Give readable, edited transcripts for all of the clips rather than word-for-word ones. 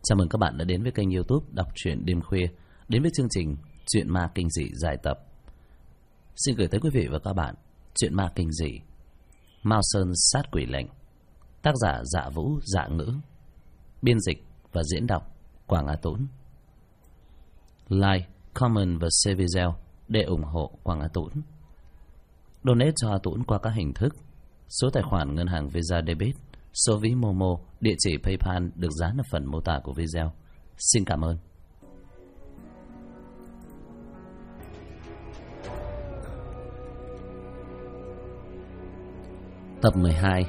Chào mừng các bạn đã đến với kênh YouTube Đọc truyện đêm khuya, đến với chương trình Truyện ma kinh dị dài tập. Xin gửi tới quý vị và các bạn truyện ma kinh dị Mao Sơn sát quỷ lệnh, tác giả Dạ Vũ Dạ Ngữ, biên dịch và diễn đọc Quảng Á Tún. Like, comment và share video để ủng hộ Quảng Á Tún. Donate cho A Tún qua các hình thức: số tài khoản ngân hàng Visa Debit, số ví Momo, địa chỉ PayPal được dán ở phần mô tả của video. Xin cảm ơn. Tập 12,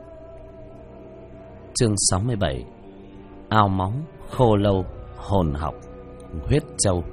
chương 67. Ao máu, khô lâu, hồn học, huyết châu.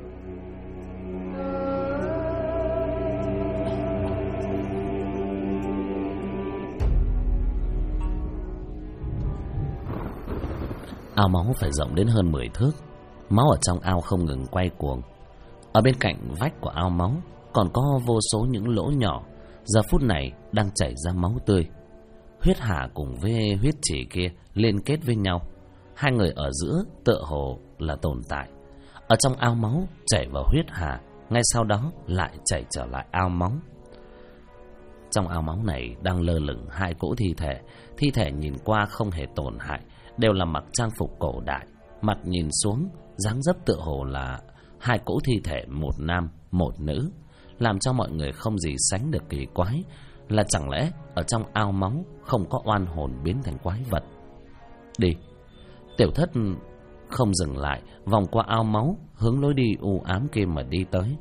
Ao máu phải rộng đến hơn 10 thước. Máu ở trong ao không ngừng quay cuồng. Ở bên cạnh vách của ao máu còn có vô số những lỗ nhỏ, giờ phút này đang chảy ra máu tươi. Huyết hà cùng với huyết chỉ kia liên kết với nhau. Hai người ở giữa tựa hồ là tồn tại. Ở trong ao máu chảy vào huyết hà, ngay sau đó lại chảy trở lại ao máu. Trong ao máu này đang lơ lửng hai cỗ thi thể. Thi thể nhìn qua không hề tổn hại, đều là mặc trang phục cổ đại. Mặt nhìn xuống, dáng dấp tựa hồ là hai cỗ thi thể, một nam, một nữ, làm cho mọi người không gì sánh được kỳ quái. Là chẳng lẽ ở trong ao máu không có oan hồn biến thành quái vật? Đi. Tiểu Thất không dừng lại, vòng qua ao máu, hướng lối đi u ám kia mà đi tới.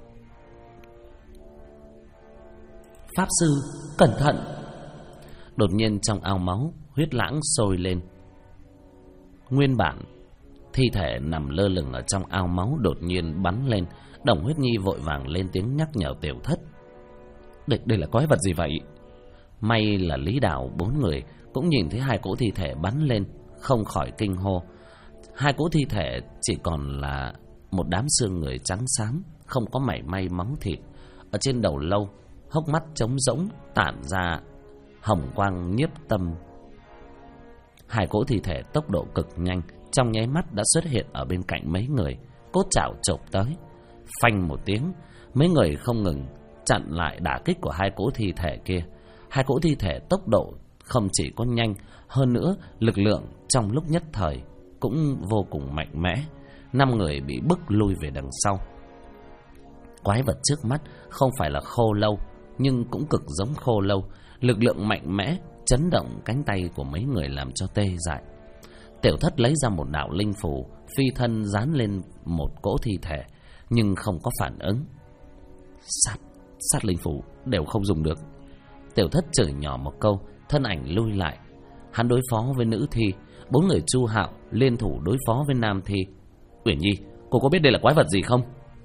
Pháp sư, cẩn thận! Đột nhiên trong ao máu, huyết lãng sôi lên. Nguyên bản thi thể nằm lơ lửng ở trong ao máu đột nhiên bắn lên. Đồng Huyết Nhi vội vàng lên tiếng nhắc nhở Tiểu Thất. Đây là quái vật gì vậy? May là Lý Đào bốn người cũng nhìn thấy hai cỗ thi thể bắn lên, không khỏi kinh hô. Hai cỗ thi thể chỉ còn là một đám xương người trắng xám, không có mảy may máu thịt. Ở trên đầu lâu, hốc mắt trống rỗng, tản ra hồng quang nhiếp tâm. Hai cỗ thi thể tốc độ cực nhanh, trong nháy mắt đã xuất hiện ở bên cạnh mấy người, cốt chảo chộp tới. Phanh một tiếng, mấy người không ngừng chặn lại đả kích của hai cỗ thi thể kia. Hai cỗ thi thể tốc độ không chỉ có nhanh, hơn nữa lực lượng trong lúc nhất thời cũng vô cùng mạnh mẽ. 5 người bị bức lui về đằng sau. Quái vật trước mắt không phải là khô lâu, nhưng cũng cực giống khô lâu. Lực lượng mạnh mẽ chấn động cánh tay của mấy người làm cho tê dại. Tiểu Thất lấy ra một đạo linh phù, phi thân dán lên một cỗ thi thể, nhưng không có phản ứng. Sát linh phù đều không dùng được. Tiểu Thất chửi nhỏ một câu, thân ảnh lui lại. Hắn đối phó với nữ thi, 4 người Chu Hạo liên thủ đối phó với nam thi. Uyển Nhi, cô có biết đây là quái vật gì không?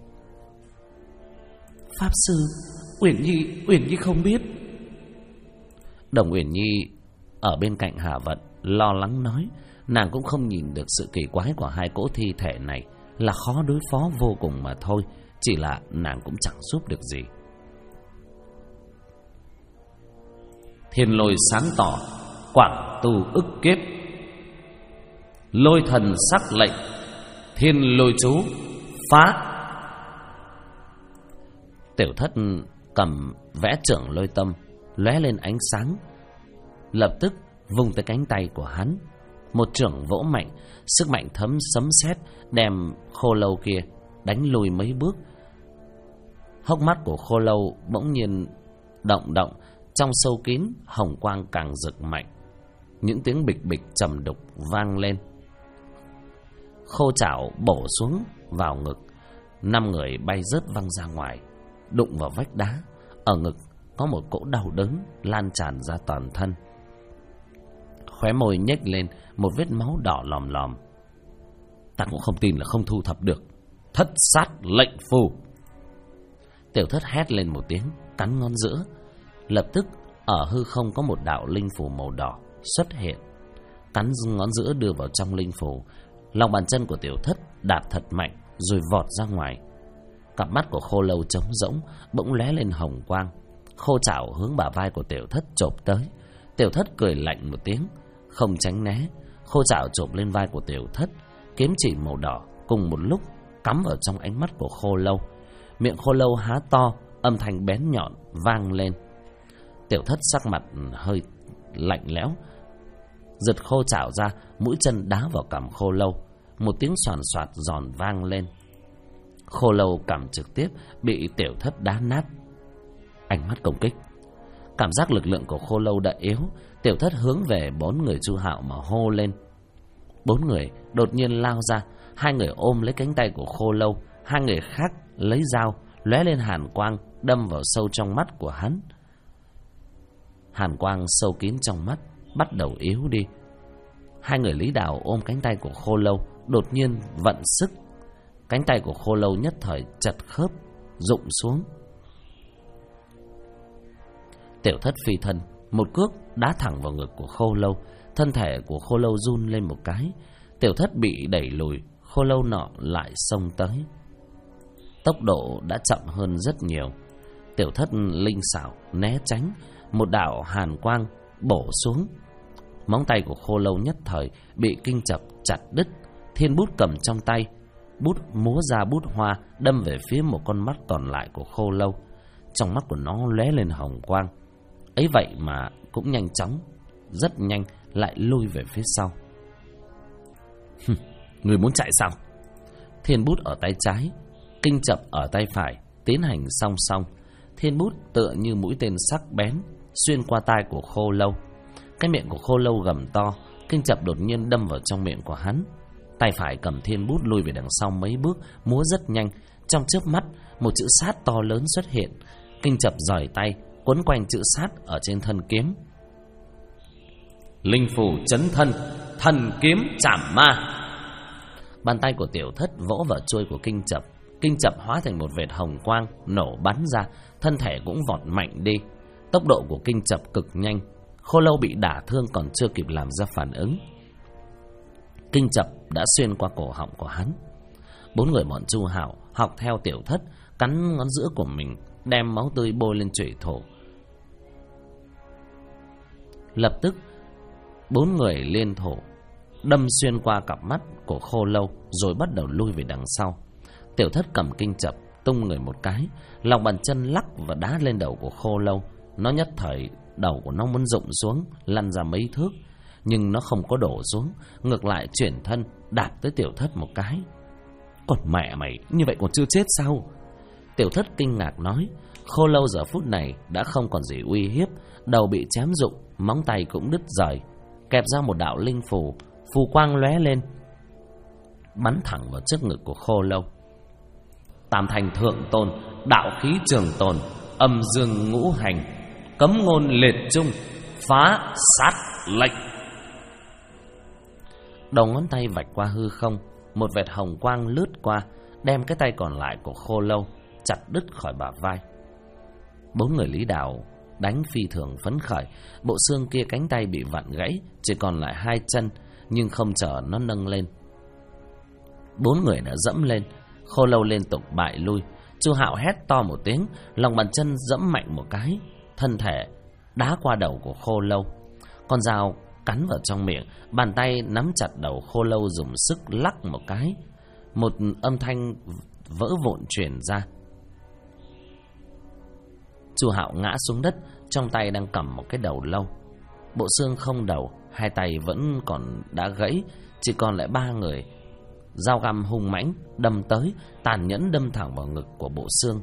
Pháp sư, Uyển Nhi không biết. Đồng Uyển Nhi ở bên cạnh Hà Vận lo lắng nói. Nàng cũng không nhìn được sự kỳ quái của hai cỗ thi thể này, là khó đối phó vô cùng mà thôi. Chỉ là nàng cũng chẳng giúp được gì. Thiên lôi sáng tỏ, quảng tu ức kiếp. Lôi thần sắc lệnh, thiên lôi chú phá. Tiểu Thất cầm vẽ trưởng lôi tâm, lóe lên ánh sáng, lập tức vung tới cánh tay của hắn. Một chưởng vỗ mạnh, sức mạnh thấm sấm sét đem khô lâu kia đánh lùi mấy bước. Hốc mắt của khô lâu bỗng nhiên động, trong sâu kín hồng quang càng rực mạnh. Những tiếng bịch bịch trầm đục vang lên. Khô chảo bổ xuống vào ngực, 5 người bay rớt văng ra ngoài, đụng vào vách đá. Ở ngực có một cỗ đau đớn lan tràn ra toàn thân. Khóe môi nhếch lên một vết máu đỏ lòm lòm. Ta cũng không tin là không thu thập được thất sát lệnh phù. Tiểu Thất hét lên một tiếng, cắn ngón giữa. Lập tức ở hư không có một đạo linh phù màu đỏ xuất hiện. Cắn ngón giữa đưa vào trong linh phù, lòng bàn chân của Tiểu Thất đạp thật mạnh rồi vọt ra ngoài. Cặp mắt của khô lâu trống rỗng bỗng lóe lên hồng quang. Khô chảo hướng bả vai của Tiểu Thất chộp tới. Tiểu Thất cười lạnh một tiếng, không tránh né. Khô chảo chộp lên vai của Tiểu Thất. kiếm chỉ màu đỏ cùng một lúc cắm vào trong ánh mắt của Khô Lâu. Miệng Khô Lâu há to, âm thanh bén nhọn vang lên. Tiểu Thất sắc mặt hơi lạnh lẽo, giật khô chảo ra, mũi chân đá vào cằm Khô Lâu. Một tiếng xoàn xoạt giòn vang lên. Khô Lâu cằm trực tiếp bị Tiểu Thất đá nát. Ánh mắt công kích. Cảm giác lực lượng của Khô Lâu đã yếu, Tiểu Thất hướng về 4 người Chu Hạo mà hô lên. 4 người đột nhiên lao ra, 2 người ôm lấy cánh tay của Khô Lâu, 2 người khác lấy dao lóe lên hàn quang đâm vào sâu trong mắt của hắn. Hàn quang sâu kín trong mắt bắt đầu yếu đi. 2 người Lý Đào ôm cánh tay của Khô Lâu đột nhiên vận sức. Cánh tay của Khô Lâu nhất thời chật khớp, rụng xuống. Tiểu Thất phi thân, một cước đá thẳng vào ngực của Khô Lâu. Thân thể của Khô Lâu run lên một cái. Tiểu Thất bị đẩy lùi, Khô Lâu nọ lại xông tới. Tốc độ đã chậm hơn rất nhiều. Tiểu Thất linh xảo né tránh, một đạo hàn quang bổ xuống. Móng tay của Khô Lâu nhất thời bị Kinh Chập chặt đứt. Thiên bút cầm trong tay, bút múa ra bút hoa đâm về phía một con mắt còn lại của Khô Lâu. Trong mắt của nó lóe lên hồng quang. Ấy vậy mà cũng nhanh chóng, rất nhanh lại lui về phía sau. Người muốn chạy sao? Thiên bút ở tay trái, Kinh Chập ở tay phải, tiến hành song song. Thiên bút tựa như mũi tên sắc bén xuyên qua tai của Khô Lâu. Cái miệng của Khô Lâu gầm to, Kinh Chập đột nhiên đâm vào trong miệng của hắn. Tay phải cầm thiên bút lui về đằng sau mấy bước, múa rất nhanh. Trong chớp mắt, một chữ sát to lớn xuất hiện. Kinh Chập giỏi tay quấn quanh chữ sát ở trên thân kiếm. Linh phủ chấn thân, thần kiếm chảm ma. Bàn tay của Tiểu Thất vỗ vào chuôi của Kinh Chập. Kinh Chập hóa thành một vệt hồng quang nổ bắn ra, thân thể cũng vọt mạnh đi. Tốc độ của Kinh Chập cực nhanh. Khô Lâu bị đả thương còn chưa kịp làm ra phản ứng, Kinh Chập đã xuyên qua cổ họng của hắn. 4 người bọn Chu Hạo học theo Tiểu Thất, cắn ngón giữa của mình, đem máu tươi bôi lên chủy thủ. Lập tức 4 người liên thủ đâm xuyên qua cặp mắt của Khô Lâu, rồi bắt đầu lui về đằng sau. Tiểu Thất cầm Kinh Chập tung người một cái, lòng bàn chân lắc và đá lên đầu của Khô Lâu. Nó nhất thời đầu của nó muốn rụng xuống, lăn ra mấy thước, nhưng nó không có đổ xuống, ngược lại chuyển thân đạp tới Tiểu Thất một cái. Còn mẹ mày, như vậy còn chưa chết sao? Tiểu Thất kinh ngạc nói. Khô Lâu giờ phút này đã không còn gì uy hiếp, đầu bị chém rụng, móng tay cũng đứt rời, kẹp ra một đạo linh phù, phù quang lóe lên, bắn thẳng vào trước ngực của Khô Lâu. Tam thành thượng tôn, đạo khí trường tồn, âm dương ngũ hành, cấm ngôn liệt trung, phá sát lệnh. Đầu ngón tay vạch qua hư không, một vệt hồng quang lướt qua, đem cái tay còn lại của Khô Lâu chặt đứt khỏi bả vai. 4 người Lý Đào đánh phi thường phấn khởi. Bộ xương kia cánh tay bị vặn gãy, chỉ còn lại 2 chân, nhưng không chờ nó nâng lên. 4 người đã dẫm lên. Khô Lâu liên tục bại lui. Chu Hạo hét to một tiếng, lòng bàn chân dẫm mạnh một cái, thân thể đá qua đầu của Khô Lâu. Con dao cắn vào trong miệng, bàn tay nắm chặt đầu Khô Lâu, dùng sức lắc một cái. Một âm thanh vỡ vụn truyền ra. Chu Hạo ngã xuống đất, trong tay đang cầm một cái đầu lâu. Bộ xương không đầu, 2 tay vẫn còn đã gãy, chỉ còn lại 3 người. Dao găm hung mãnh đâm tới, tàn nhẫn đâm thẳng vào ngực của bộ xương.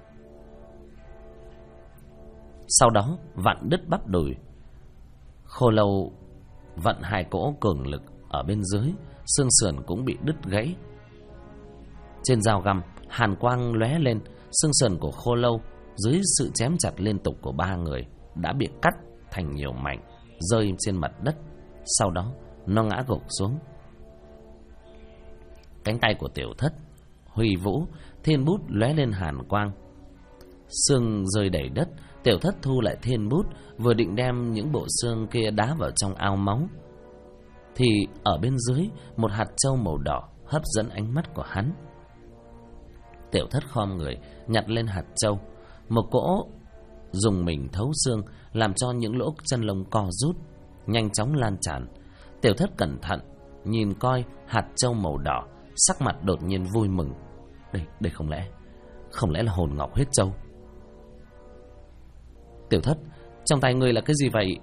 Sau đó vặn đứt bắp đùi. Khô Lâu vận 2 cỗ cường lực ở bên dưới, xương sườn cũng bị đứt gãy. Trên dao găm hàn quang lóe lên, xương sườn của Khô Lâu dưới sự chém chặt liên tục của 3 người đã bị cắt thành nhiều mảnh, rơi trên mặt đất. Sau đó nó ngã gục xuống. Cánh tay của Tiểu Thất huy vũ, thiên bút lóe lên hàn quang, xương rơi đầy đất. Tiểu Thất thu lại thiên bút, vừa định đem những bộ xương kia đá vào trong ao máu, thì ở bên dưới một hạt châu màu đỏ hấp dẫn ánh mắt của hắn. Tiểu Thất khom người nhặt lên hạt châu, một cỗ dùng mình thấu xương, làm cho những lỗ chân lông co rút, nhanh chóng lan tràn. Tiểu Thất cẩn thận nhìn coi hạt châu màu đỏ, sắc mặt đột nhiên vui mừng. Đây không lẽ là hồn ngọc huyết châu? Tiểu Thất, trong tay ngươi là cái gì vậy?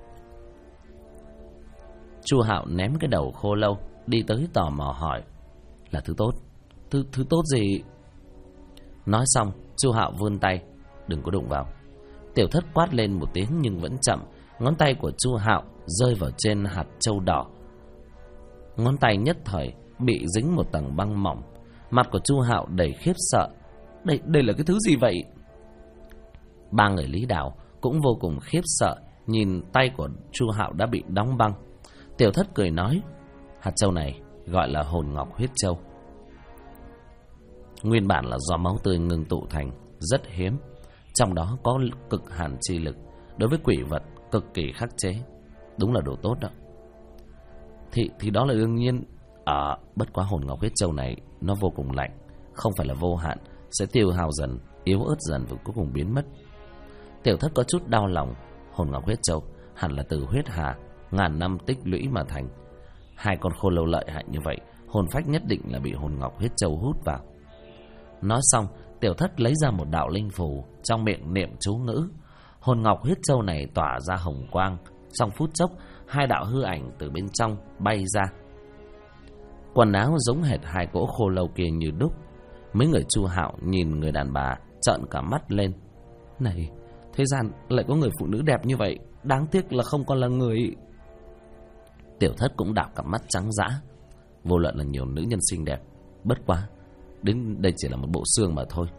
Chu Hạo ném cái đầu khô lâu đi tới tò mò hỏi. Là thứ tốt. Thứ tốt gì? Nói xong, Chu Hạo vươn tay. Đừng có đụng vào. Tiểu Thất quát lên một tiếng nhưng vẫn chậm. Ngón tay của Chu Hạo rơi vào trên hạt châu đỏ. Ngón tay nhất thời bị dính một tầng băng mỏng. Mặt của Chu Hạo đầy khiếp sợ. Đây là cái thứ gì vậy? Ba người Lý Đào cũng vô cùng khiếp sợ, nhìn tay của Chu Hạo đã bị đóng băng. Tiểu Thất cười nói, hạt châu này gọi là hồn ngọc huyết châu. Nguyên bản là do máu tươi ngưng tụ thành, rất hiếm. Trong đó có cực hàn chi lực, đối với quỷ vật cực kỳ khắc chế. Đúng là đồ tốt đó. Thì đó là đương nhiên. Bất quá hồn ngọc huyết châu này nó vô cùng lạnh, không phải là vô hạn, sẽ tiêu hao dần, yếu ớt dần và cuối cùng biến mất. Tiểu Thất có chút đau lòng. Hồn ngọc huyết châu hẳn là từ huyết hà ngàn năm tích lũy mà thành. Hai con khô lâu lợi hại như vậy, hồn phách nhất định là bị hồn ngọc huyết châu hút vào. Nói xong, Tiểu Thất lấy ra một đạo linh phù, trong miệng niệm chú ngữ. Hồn ngọc huyết châu này tỏa ra hồng quang. Trong phút chốc, hai đạo hư ảnh từ bên trong bay ra. Quần áo giống hệt hai cỗ khô lâu kia như đúc. Mấy người Chu Hạo nhìn người đàn bà trợn cả mắt lên. Này, thế gian lại có người phụ nữ đẹp như vậy, đáng tiếc là không còn là người. Tiểu Thất cũng đảo cặp mắt trắng dã. Vô luận là nhiều nữ nhân xinh đẹp, bất quá đến đây chỉ là một bộ xương mà thôi.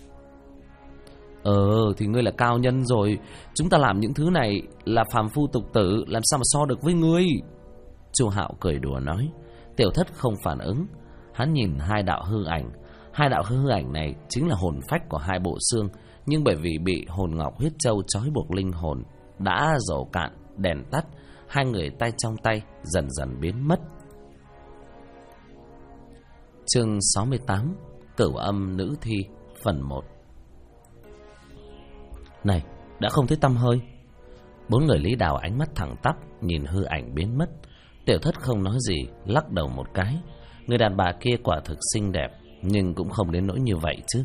Thì ngươi là cao nhân rồi. Chúng ta làm những thứ này là phàm phu tục tử, làm sao mà so được với ngươi? Chu Hạo cười đùa nói. Tiểu Thất không phản ứng. Hắn nhìn hai đạo hư ảnh. Hai đạo hư ảnh này chính là hồn phách của hai bộ xương, nhưng bởi vì bị hồn ngọc huyết châu trói buộc linh hồn, đã dầu cạn, đèn tắt, hai người tay trong tay dần dần biến mất. Chương 68, Cửu âm nữ thi, phần 1. Này, đã không thấy tăm hơi. Bốn người Lý Đào ánh mắt thẳng tắp nhìn hư ảnh biến mất. Tiểu Thất không nói gì, lắc đầu một cái. Người đàn bà kia quả thực xinh đẹp, nhưng cũng không đến nỗi như vậy chứ.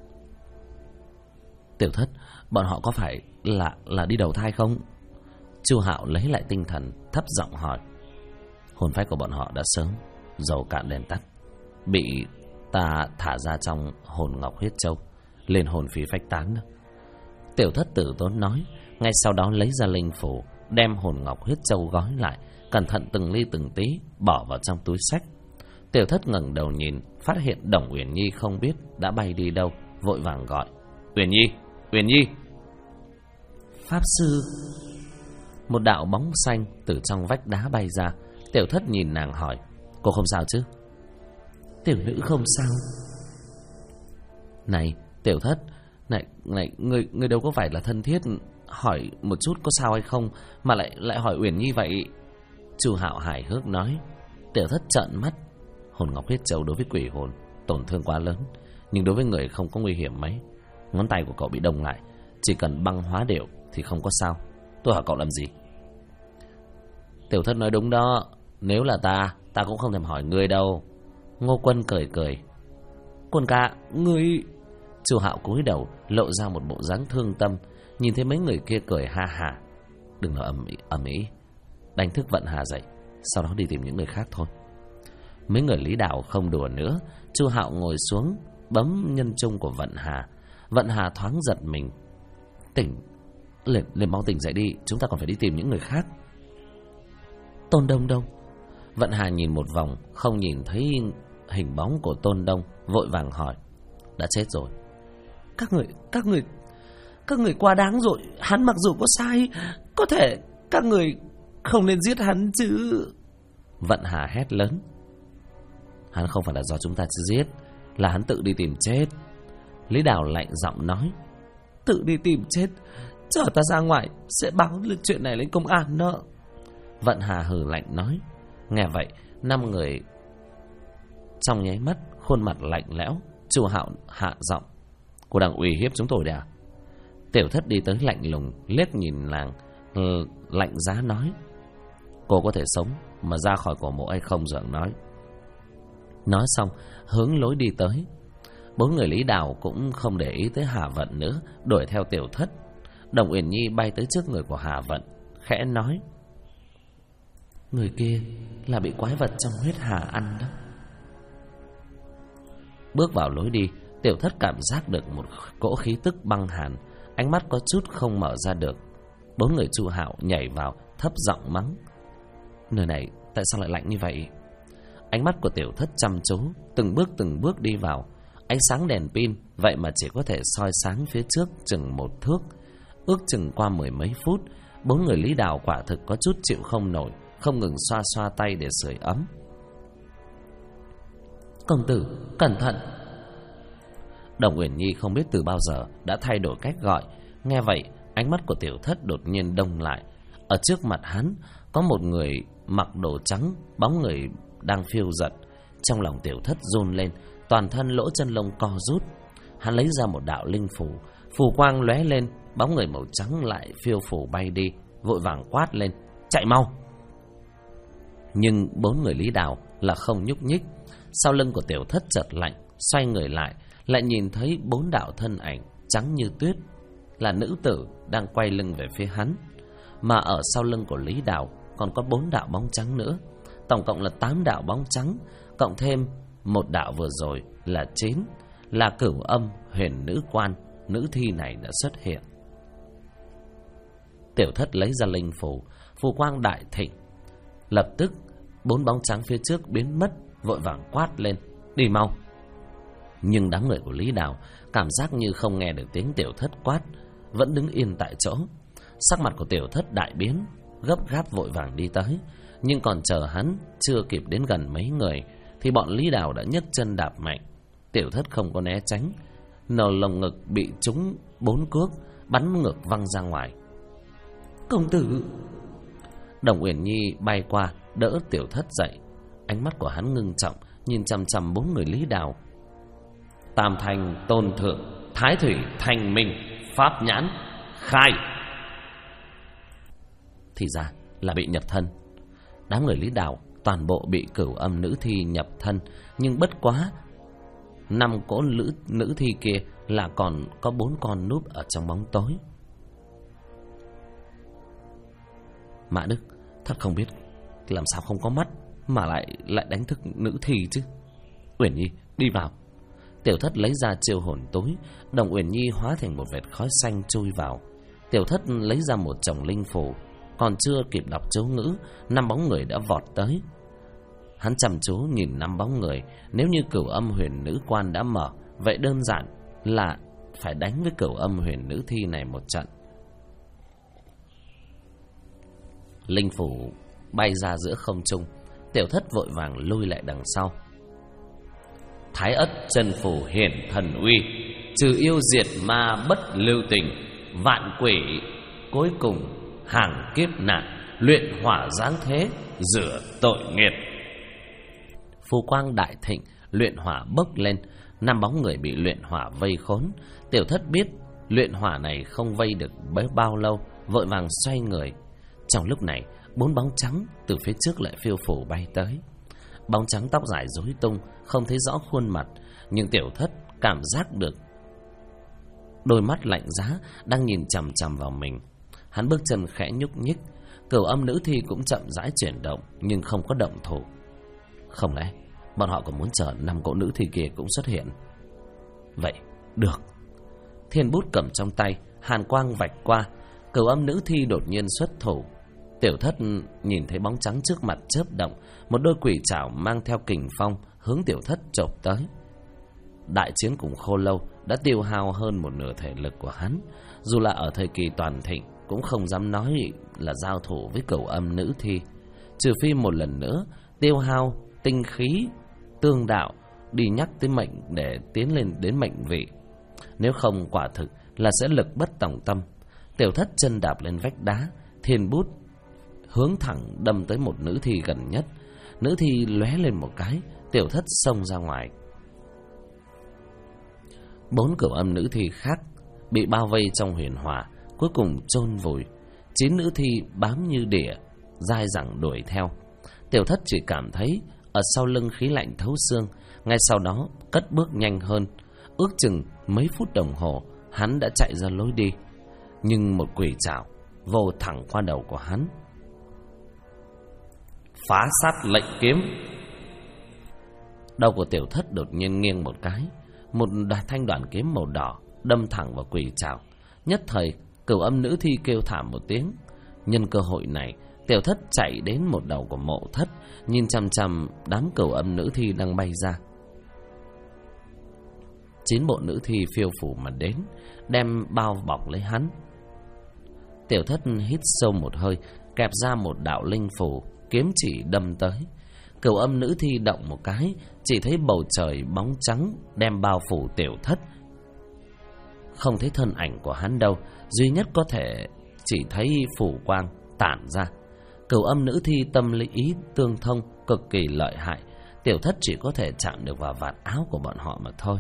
Tiểu Thất, bọn họ có phải là đi đầu thai không? Chu Hạo lấy lại tinh thần, thấp giọng hỏi. Hồn phách của bọn họ đã sớm dầu cạn đèn tắt, bị ta thả ra trong hồn ngọc huyết châu, lên hồn phí phách tán. Tiểu Thất tử tốn nói. Ngay sau đó lấy ra linh phủ, đem hồn ngọc huyết châu gói lại, cẩn thận từng ly từng tí bỏ vào trong túi xách. Tiểu Thất ngẩng đầu nhìn, phát hiện Đồng Uyển Nhi không biết đã bay đi đâu, vội vàng gọi. Uyển Nhi, Uyển Nhi. Pháp sư. Một đạo bóng xanh từ trong vách đá bay ra. Tiểu Thất nhìn nàng hỏi. Cô không sao chứ? Tiểu nữ không sao. Này Tiểu Thất, này ngươi đâu có phải là thân thiết hỏi một chút có sao hay không mà lại hỏi Uyển Nhi vậy? Chu Hạo hài hước nói. Tiểu Thất trợn mắt. Hồn ngọc huyết châu đối với quỷ hồn tổn thương quá lớn, nhưng đối với người không có nguy hiểm mấy. Ngón tay của cậu bị đông lại, chỉ cần băng hóa đều thì không có sao. Tôi hỏi cậu làm gì? Tiểu Thất nói đúng đó. Nếu là ta cũng không thèm hỏi ngươi đâu. Ngô Quân cười cười. Quân ca, ngươi... Chu Hạo cúi đầu lộ ra một bộ dáng thương tâm. Nhìn thấy mấy người kia cười ha ha. Đừng nói ầm ĩ, đánh thức Vận Hà dậy, sau đó đi tìm những người khác thôi. Mấy người Lý Đào không đùa nữa. Chu Hạo ngồi xuống bấm nhân trung của Vận Hà. Vận Hà thoáng giật mình. Tỉnh, lên mau tỉnh dậy đi, chúng ta còn phải đi tìm những người khác. Tôn Đông đâu? Vận Hà nhìn một vòng, không nhìn thấy hình bóng của Tôn Đông, vội vàng hỏi. Đã chết rồi. Các người quá đáng rồi. Hắn mặc dù có sai, có thể các người không nên giết hắn chứ. Vận Hà hét lớn. Hắn không phải là do chúng ta giết, là hắn tự đi tìm chết. Lý Đào lạnh giọng nói. Tự đi tìm chết? Chờ ta ra ngoài sẽ báo chuyện này lên công an đó. Vận Hà hừ lạnh nói. Nghe vậy, 5 người trong nháy mắt khuôn mặt lạnh lẽo. Chu Hạo hạ giọng. Cô đang uy hiếp chúng tôi đấy à? Tiểu Thất đi tới lạnh lùng liếc nhìn nàng, lạnh giá nói. Cô có thể sống mà ra khỏi cổ mộ hay không dượng nói. Nói xong hướng lối đi tới. 4 người Lý Đào cũng không để ý tới Hà Vận nữa, đuổi theo Tiểu Thất. Đồng Uyển Nhi bay tới trước người của Hà Vận, khẽ nói: người kia là bị quái vật trong huyết hà ăn đó. Bước vào lối đi, Tiểu Thất cảm giác được một cỗ khí tức băng hàn, ánh mắt có chút không mở ra được. 4 người Chu Hạo nhảy vào, thấp giọng mắng: nơi này tại sao lại lạnh như vậy? Ánh mắt của Tiểu Thất chăm chú, từng bước đi vào. Ánh sáng đèn pin vậy mà chỉ có thể soi sáng phía trước chừng 1 thước. Ước chừng qua 10 mấy phút, 4 người Lý Đào quả thực có chút chịu không nổi, không ngừng xoa xoa tay để sưởi ấm. Công tử, cẩn thận! Đồng Uyển Nhi không biết từ bao giờ đã thay đổi cách gọi. Nghe vậy, ánh mắt của Tiểu Thất đột nhiên đông lại. Ở trước mặt hắn có một người mặc đồ trắng, bóng người đang phiêu giật. Trong lòng Tiểu Thất run lên, toàn thân lỗ chân lông co rút. Hắn lấy ra một đạo linh phù, phù quang lóe lên, bóng người màu trắng lại phiêu phù bay đi, vội vàng quát lên: chạy mau! Nhưng 4 người Lý Đào là không nhúc nhích. Sau lưng của Tiểu Thất chợt lạnh, xoay người lại nhìn thấy 4 đạo thân ảnh trắng như tuyết, là nữ tử đang quay lưng về phía hắn. Mà ở sau lưng của Lý Đào còn có 4 đạo bóng trắng nữa, tổng cộng là 8 đạo bóng trắng, cộng thêm một đạo vừa rồi là 9, là Cửu Âm Huyền Nữ Quan. Nữ thi này đã xuất hiện. Tiểu Thất lấy ra linh phù, phù quang đại thịnh. Lập tức 4 bóng trắng phía trước biến mất, vội vàng quát lên: đi mau! Nhưng đám người của Lý Đào cảm giác như không nghe được tiếng Tiểu Thất quát, vẫn đứng yên tại chỗ. Sắc mặt của Tiểu Thất đại biến, gấp gáp vội vàng đi tới. Nhưng còn chờ hắn chưa kịp đến gần mấy người thì bọn Lý Đào đã nhấc chân đạp mạnh. Tiểu Thất không có né tránh, nở lồng ngực bị trúng 4 cước, bắn ngược văng ra ngoài. Công tử! Đồng Uyển Nhi bay qua đỡ Tiểu Thất dậy. Ánh mắt của hắn ngưng trọng, nhìn chằm chằm 4 người Lý Đào. Tam Thanh Tôn Thượng, Thái Thủy Thành Minh, Pháp Nhãn, khai! Thì ra là bị nhập thân. Đám người Lý Đào toàn bộ bị Cửu Âm nữ thi nhập thân, nhưng bất quá 5 cỗ nữ thi kia là còn có 4 con núp ở trong bóng tối. Mã Đức, thật không biết làm sao không có mắt mà lại đánh thức nữ thi chứ. Uyển Nhi, đi vào! Tiểu Thất lấy ra chiêu hồn túi. Đồng Uyển Nhi hóa thành một vệt khói xanh chui vào. Tiểu Thất lấy ra một chồng linh phù, còn chưa kịp đọc chú ngữ, 5 bóng người đã vọt tới. Hắn chăm chú nhìn 5 bóng người. Nếu như Cửu Âm Huyền Nữ Quan đã mở, vậy đơn giản là phải đánh với Cửu Âm Huyền Nữ thi này một trận. Linh phủ bay ra giữa không trung. Tiểu Thất vội vàng lui lại đằng sau. Thái Ất chân phủ hiển thần uy, trừ yêu diệt ma bất lưu tình, vạn quỷ cuối cùng hàng kiếp nạn, luyện hỏa giáng thế, rửa tội nghiệt. Phù quang đại thịnh, luyện hỏa bốc lên. 5 bóng người bị luyện hỏa vây khốn. Tiểu Thất biết luyện hỏa này không vây được bao lâu, vội vàng xoay người. Trong lúc này 4 bóng trắng từ phía trước lại phiêu phù bay tới. Bóng trắng tóc dài rối tung, không thấy rõ khuôn mặt, nhưng Tiểu Thất cảm giác được đôi mắt lạnh giá đang nhìn chằm chằm vào mình. Hắn bước chân khẽ nhúc nhích. Cửu Âm nữ thi cũng chậm rãi chuyển động, nhưng không có động thủ. Không lẽ bọn họ còn muốn chờ 5 cỗ nữ thi kia cũng xuất hiện? Vậy được. Thiên bút cầm trong tay, hàn quang vạch qua. Cửu Âm nữ thi đột nhiên xuất thủ. Tiểu Thất nhìn thấy bóng trắng trước mặt chớp động, một đôi quỷ trảo mang theo kình phong hướng Tiểu Thất chộp tới. Đại chiến cùng Khô Lâu đã tiêu hao hơn một nửa thể lực của hắn. Dù là ở thời kỳ toàn thịnh cũng không dám nói là giao thủ với Cửu Âm nữ thi, trừ phi một lần nữa tiêu hao tinh khí tương đạo đi nhắc tới mệnh để tiến lên đến mệnh vị. Nếu không quả thực là sẽ lực bất tòng tâm. Tiểu Thất chân đạp lên vách đá, thiên bút hướng thẳng đâm tới một nữ thi gần nhất. Nữ thi lóe lên một cái, Tiểu Thất xông ra ngoài. 4 Cửu Âm nữ thi khác bị bao vây trong huyền hỏa, cuối cùng chôn vùi. 9 nữ thi bám như đỉa, dai dẳng đuổi theo. Tiểu Thất chỉ cảm thấy ở sau lưng khí lạnh thấu xương. Ngay sau đó cất bước nhanh hơn. Ước chừng mấy phút đồng hồ, hắn đã chạy ra lối đi. Nhưng một quỷ trảo vồ thẳng qua đầu của hắn. Phá sát lệnh kiếm. Đầu của Tiểu Thất đột nhiên nghiêng một cái. Một thanh đoạn kiếm màu đỏ đâm thẳng vào quỷ trảo. Nhất thời Cửu Âm nữ thi kêu thảm một tiếng. Nhân cơ hội này, Tiểu Thất chạy đến một đầu của mộ thất, nhìn chằm chằm đám Cửu Âm nữ thi đang bay ra. 9 bộ nữ thi phiêu phủ mà đến, đem bao bọc lấy hắn. Tiểu Thất hít sâu một hơi, kẹp ra một đạo linh phù, kiếm chỉ đâm tới. Cửu Âm nữ thi động một cái, chỉ thấy bầu trời bóng trắng đem bao phủ Tiểu Thất. Không thấy thân ảnh của hắn đâu, duy nhất có thể chỉ thấy phủ quang tản ra. Cửu Âm nữ thi tâm lý tương thông, cực kỳ lợi hại. Tiểu Thất chỉ có thể chạm được vào vạt áo của bọn họ mà thôi.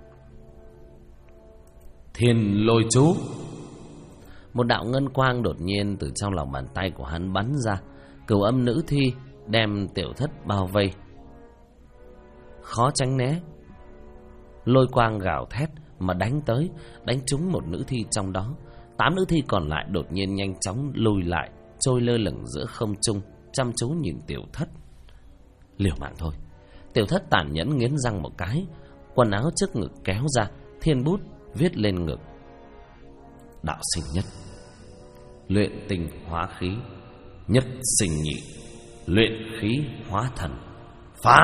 Thiên lôi chú. Một đạo ngân quang đột nhiên từ trong lòng bàn tay của hắn bắn ra. Cửu Âm nữ thi đem Tiểu Thất bao vây, khó tránh né. Lôi quang gào thét mà đánh tới, đánh trúng một nữ thi trong đó. 8 nữ thi còn lại đột nhiên nhanh chóng lùi lại, trôi lơ lửng giữa không trung, chăm chú nhìn Tiểu Thất. Liều mạng thôi. Tiểu Thất tàn nhẫn nghiến răng một cái, quần áo trước ngực kéo ra, thiên bút viết lên ngực: đạo sinh nhất, luyện tinh hóa khí, nhất sinh nhị, luyện khí hóa thần, phá.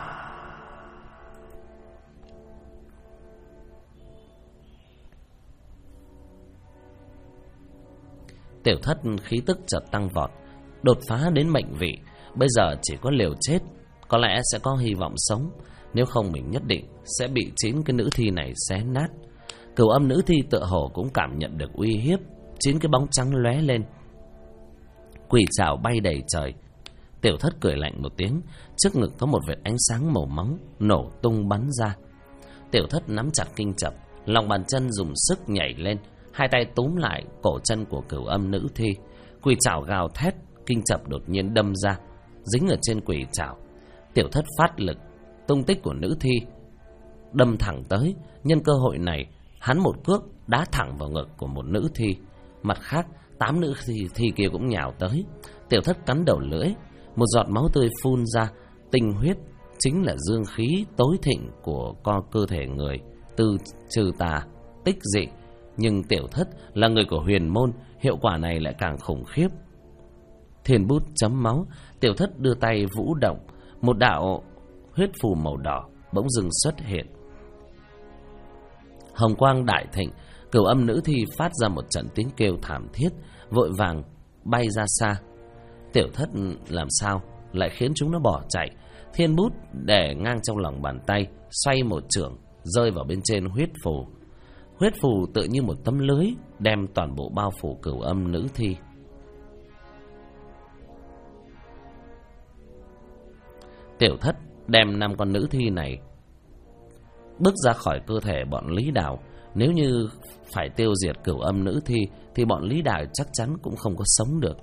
Tiểu Thất khí tức chợt tăng vọt, đột phá đến mệnh vị. Bây giờ chỉ có liều chết, có lẽ sẽ có hy vọng sống. Nếu không mình nhất định sẽ bị 9 cái nữ thi này xé nát. Cửu Âm nữ thi tựa hồ cũng cảm nhận được uy hiếp. 9 cái bóng trắng lóe lên, quỷ trảo bay đầy trời. Tiểu Thất cười lạnh một tiếng, trước ngực có một vệt ánh sáng màu máu nổ tung bắn ra. Tiểu Thất nắm chặt kinh chập, lòng bàn chân dùng sức nhảy lên, hai tay túm lại cổ chân của Cửu Âm nữ thi. Quỷ trảo gào thét, kinh chập đột nhiên đâm ra, dính ở trên quỷ trảo. Tiểu Thất phát lực, tung tích của nữ thi đâm thẳng tới. Nhân cơ hội này, hắn một cước đá thẳng vào ngực của một nữ thi. Mặt khác, 8 nữ thi kia cũng nhào tới. Tiểu Thất cắn đầu lưỡi, một giọt máu tươi phun ra. Tinh huyết chính là dương khí tối thịnh của cơ thể người, từ trừ tà tích dị. Nhưng Tiểu Thất là người của huyền môn, hiệu quả này lại càng khủng khiếp. Thiên bút chấm máu, Tiểu Thất đưa tay vũ động, một đạo huyết phù màu đỏ bỗng dưng xuất hiện. Hồng quang đại thịnh, Cửu Âm nữ thi phát ra một trận tiếng kêu thảm thiết, vội vàng bay ra xa. Tiểu Thất làm sao lại khiến chúng nó bỏ chạy. Thiên bút để ngang trong lòng bàn tay, xoay một chưởng rơi vào bên trên huyết phù. Huyết phù tự như một tấm lưới đem toàn bộ bao phủ Cửu Âm nữ thi. Tiểu Thất đem 5 con nữ thi này bước ra khỏi cơ thể bọn Lý Đào. Nếu như phải tiêu diệt Cửu Âm nữ thi thì bọn Lý Đào chắc chắn cũng không có sống được.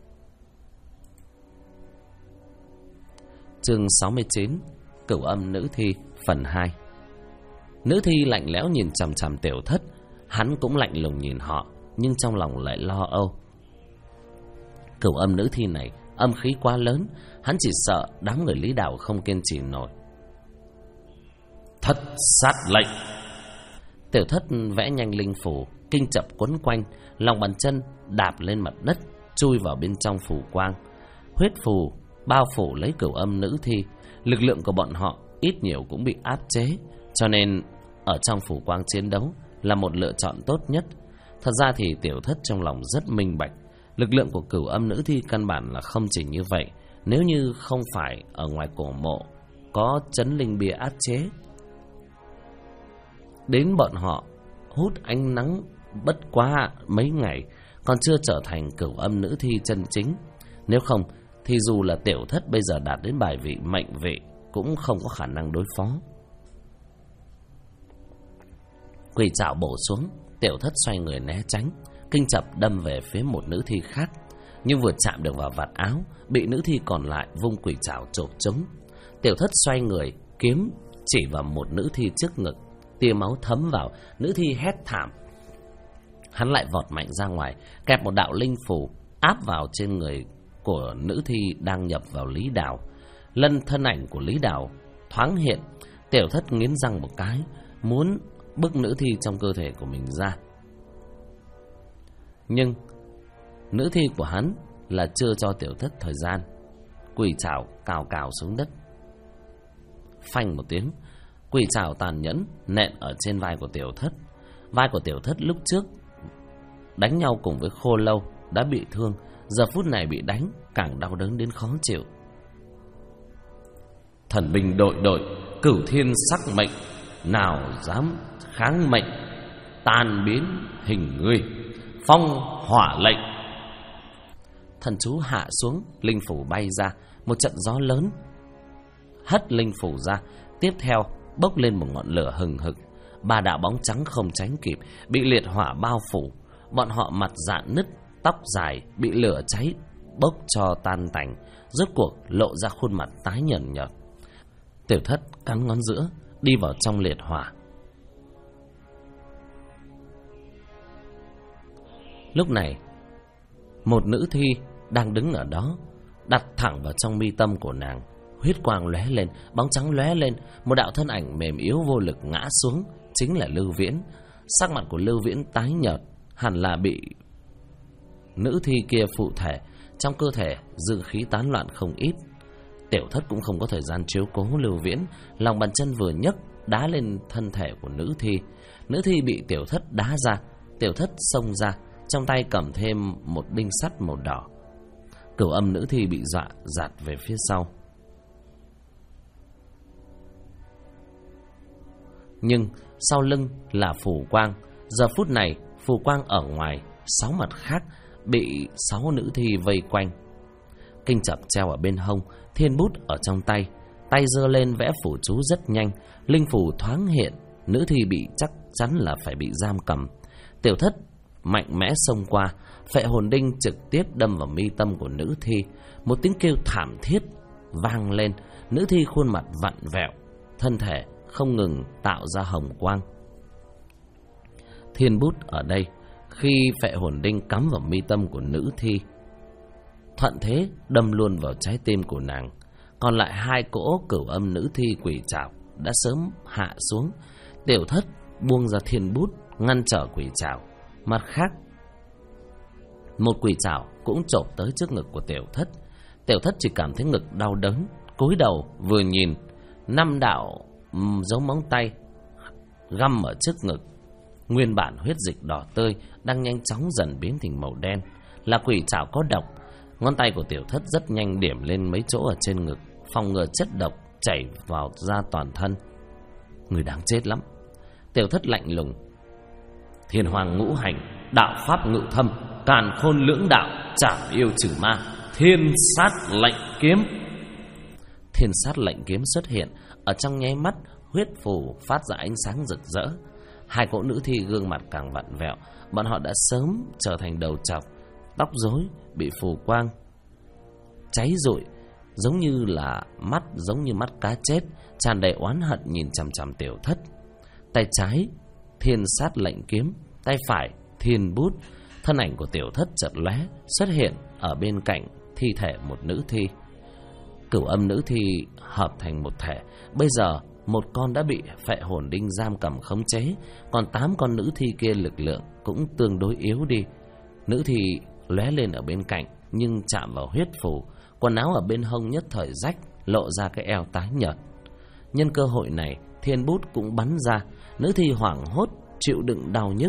Chương 69, Cửu Âm nữ thi phần 2. Nữ thi lạnh lẽo nhìn chằm chằm Tiểu Thất, hắn cũng lạnh lùng nhìn họ, nhưng trong lòng lại lo âu. Cửu Âm nữ thi này âm khí quá lớn, hắn chỉ sợ đám người Lý Đào không kiên trì nổi. Thất sát lệnh. Tiểu Thất vẽ nhanh linh phù, kinh chập quấn quanh, lòng bàn chân đạp lên mặt đất, chui vào bên trong phù quang. Huyết phù bao phủ lấy Cửu Âm nữ thi. Lực lượng của bọn họ ít nhiều cũng bị áp chế, cho nên ở trong phù quang chiến đấu là một lựa chọn tốt nhất. Thật ra thì Tiểu Thất trong lòng rất minh bạch, lực lượng của Cửu Âm nữ thi căn bản là không chỉ như vậy. Nếu như không phải ở ngoài cổ mộ có trấn linh bia áp chế, đến bọn họ hút ánh nắng bất quá mấy ngày còn chưa trở thành Cửu Âm nữ thi chân chính. Nếu không thì dù là Tiểu Thất bây giờ đạt đến bài vị mệnh vị cũng không có khả năng đối phó. Quỷ trảo bổ xuống, Tiểu Thất xoay người né tránh, kinh chập đâm về phía một nữ thi khác. nhưng vừa chạm được vào vạt áo, bị nữ thi còn lại vung quỷ trảo chộp trúng. Tiểu Thất xoay người, kiếm chỉ vào một nữ thi trước ngực, tia máu thấm vào, nữ thi hét thảm. Hắn lại vọt mạnh ra ngoài, kẹp một đạo linh phù áp vào trên người của nữ thi đang nhập vào Lý Đào. Thân ảnh của Lý Đào thoáng hiện. Tiểu Thất nghiến răng một cái, muốn bức nữ thi trong cơ thể của mình ra. Nhưng nữ thi của hắn là chưa cho Tiểu Thất thời gian. Quỷ trảo cào cào xuống đất. Phanh một tiếng, quỷ trảo tàn nhẫn nện ở trên vai của Tiểu Thất. Vai của Tiểu Thất lúc trước đánh nhau cùng với Khô Lâu đã bị thương, giờ phút này bị đánh càng đau đớn đến khó chịu. Thần binh đội, cửu thiên sắc mệnh, nào dám kháng mệnh, tan biến hình ngươi, phong hỏa lệnh. Thần chú hạ xuống, linh phủ bay ra, một trận gió lớn hất linh phủ ra, tiếp theo bốc lên một ngọn lửa hừng hực. 3 đạo bóng trắng không tránh kịp, bị liệt hỏa bao phủ. Bọn họ mặt rạn nứt, tóc dài bị lửa cháy bốc cho tan tành, rốt cuộc lộ ra khuôn mặt tái nhợt nhợt. Tiểu Thất cắn ngón giữa, đi vào trong liệt hỏa. Lúc này, một nữ thi đang đứng ở đó, đặt thẳng vào trong mi tâm của nàng. Huyết quang lóe lên, bóng trắng lóe lên, một đạo thân ảnh mềm yếu vô lực ngã xuống, chính là Lưu Viễn. Sắc mặt của Lưu Viễn tái nhợt, hẳn là bị nữ thi kia phụ thể, trong cơ thể dư khí tán loạn không ít. Tiểu Thất cũng không có thời gian chiếu cố Lưu Viễn, lòng bàn chân vừa nhấc đá lên thân thể của nữ thi. Nữ thi bị Tiểu Thất đá ra, Tiểu Thất xông ra, trong tay cầm thêm một đinh sắt màu đỏ. Cửu âm nữ thi bị dọa giạt về phía sau. Nhưng sau lưng là phù quang. Giờ phút này phù quang ở ngoài 6 mặt khác bị 6 nữ thi vây quanh. Kinh chập treo ở bên hông, thiên bút ở trong tay, tay giơ lên vẽ phù chú rất nhanh. Linh phù thoáng hiện, nữ thi bị chắc chắn là phải bị giam cầm. Tiểu Thất mạnh mẽ xông qua, phệ hồn đinh trực tiếp đâm vào mi tâm của nữ thi. Một tiếng kêu thảm thiết vang lên, nữ thi khuôn mặt vặn vẹo, thân thể không ngừng tạo ra hồng quang. Thiên bút ở đây, khi phệ hồn đinh cắm vào mi tâm của nữ thi, thuận thế đâm luôn vào trái tim của nàng. Còn lại 2 cỗ cửu âm nữ thi quỷ trảo đã sớm hạ xuống. Tiểu Thất buông ra thiên bút ngăn trở quỷ trảo. Mặt khác, một quỷ trảo cũng chộp tới trước ngực của Tiểu Thất. Tiểu Thất chỉ cảm thấy ngực đau đớn, cúi đầu vừa nhìn, 5 đạo dấu móng tay găm ở trước ngực. Nguyên bản huyết dịch đỏ tươi đang nhanh chóng dần biến thành màu đen, là quỷ trảo có độc. Ngón tay của Tiểu Thất rất nhanh điểm lên mấy chỗ ở trên ngực, phòng ngừa chất độc chảy vào ra toàn thân. Người đáng chết lắm. Tiểu Thất lạnh lùng: Thiên hoàng ngũ hành, đạo pháp ngự thâm, càn khôn lưỡng đạo, trảm yêu trừ ma, thiên sát lệnh kiếm. Thiên sát lệnh kiếm xuất hiện, ở trong nháy mắt huyết phù phát ra ánh sáng rực rỡ. 2 cỗ nữ thi gương mặt càng vặn vẹo, bọn họ đã sớm trở thành đầu trọc, tóc rối bị phù quang cháy rụi, giống như mắt cá chết, tràn đầy oán hận nhìn chằm chằm Tiểu Thất. Tay trái thiên sát lệnh kiếm, tay phải thiên bút. Thân ảnh của Tiểu Thất chợt lóe xuất hiện ở bên cạnh thi thể một nữ thi. Cửu âm nữ thi hợp thành một thể. Bây giờ một con đã bị phệ hồn đinh giam cầm khống chế, còn 8 con nữ thi kia lực lượng cũng tương đối yếu đi. Nữ thi lóe lên ở bên cạnh, nhưng chạm vào huyết phù, quần áo ở bên hông nhất thời rách, lộ ra cái eo tái nhợt. Nhân cơ hội này, thiên bút cũng bắn ra. Nữ thi hoảng hốt chịu đựng đau nhức.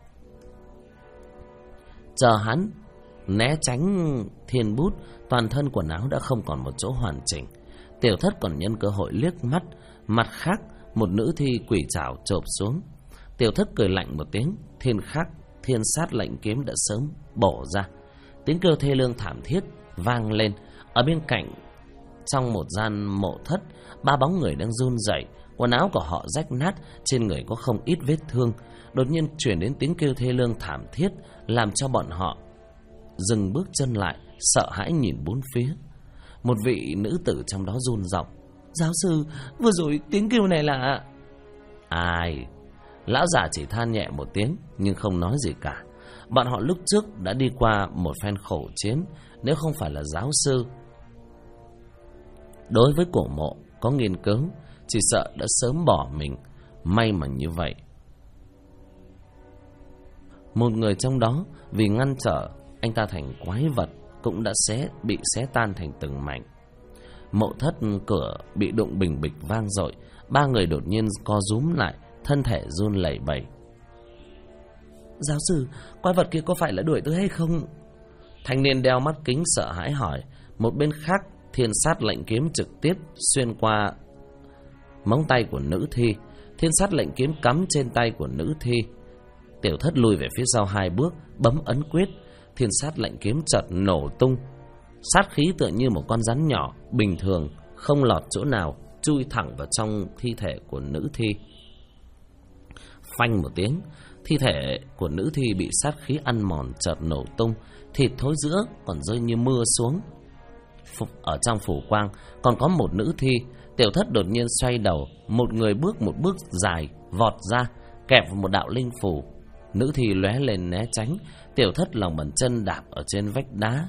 Chờ hắn né tránh thiên bút, toàn thân quần áo đã không còn một chỗ hoàn chỉnh. Tiểu Thất còn nhân cơ hội liếc mắt. Mặt khác, một nữ thi quỷ trảo chộp xuống. Tiểu Thất cười lạnh một tiếng, thiên sát lệnh kiếm đã sớm bổ ra. Tiếng kêu thê lương thảm thiết vang lên. Ở bên cạnh, trong một gian mộ thất, 3 bóng người đang run rẩy, quần áo của họ rách nát, trên người có không ít vết thương. Đột nhiên truyền đến tiếng kêu thê lương thảm thiết, làm cho bọn họ dừng bước chân lại, sợ hãi nhìn bốn phía. Một vị nữ tử trong đó run giọng: "Giáo sư, vừa rồi tiếng kêu này là..." Ai? Lão già chỉ than nhẹ một tiếng nhưng không nói gì cả. Bọn họ lúc trước đã đi qua một phen khổ chiến. Nếu không phải là giáo sư đối với cổ mộ có nghiên cứu, chỉ sợ đã sớm bỏ mình. May mà như vậy. Một người trong đó vì ngăn trở anh ta thành quái vật cũng đã bị xé tan thành từng mảnh. Mộ thất cửa bị đụng bình bịch vang dội. Ba người đột nhiên co rúm lại, thân thể run lẩy bẩy. "Giáo sư, quái vật kia có phải là đuổi tới hay không?" Thanh niên đeo mắt kính sợ hãi hỏi. Một bên khác, thiên sát lệnh kiếm trực tiếp xuyên qua móng tay của nữ thi. Thiên sát lệnh kiếm cắm trên tay của nữ thi. Tiểu Thất lùi về phía sau 2 bước, bấm ấn quyết. Thiên sát lệnh kiếm chợt nổ tung. Sát khí tựa như một con rắn nhỏ bình thường, không lọt chỗ nào, chui thẳng vào trong thi thể của nữ thi. Phanh một tiếng, thi thể của nữ thi bị sát khí ăn mòn chợt nổ tung, thịt thối rữa còn rơi như mưa xuống. Ở trong phủ quang còn có một nữ thi. Tiểu Thất đột nhiên xoay đầu, một người bước một bước dài vọt ra, kẹp vào một đạo linh phủ. Nữ thi lóe lên né tránh. Tiểu Thất lòng bàn chân đạp ở trên vách đá,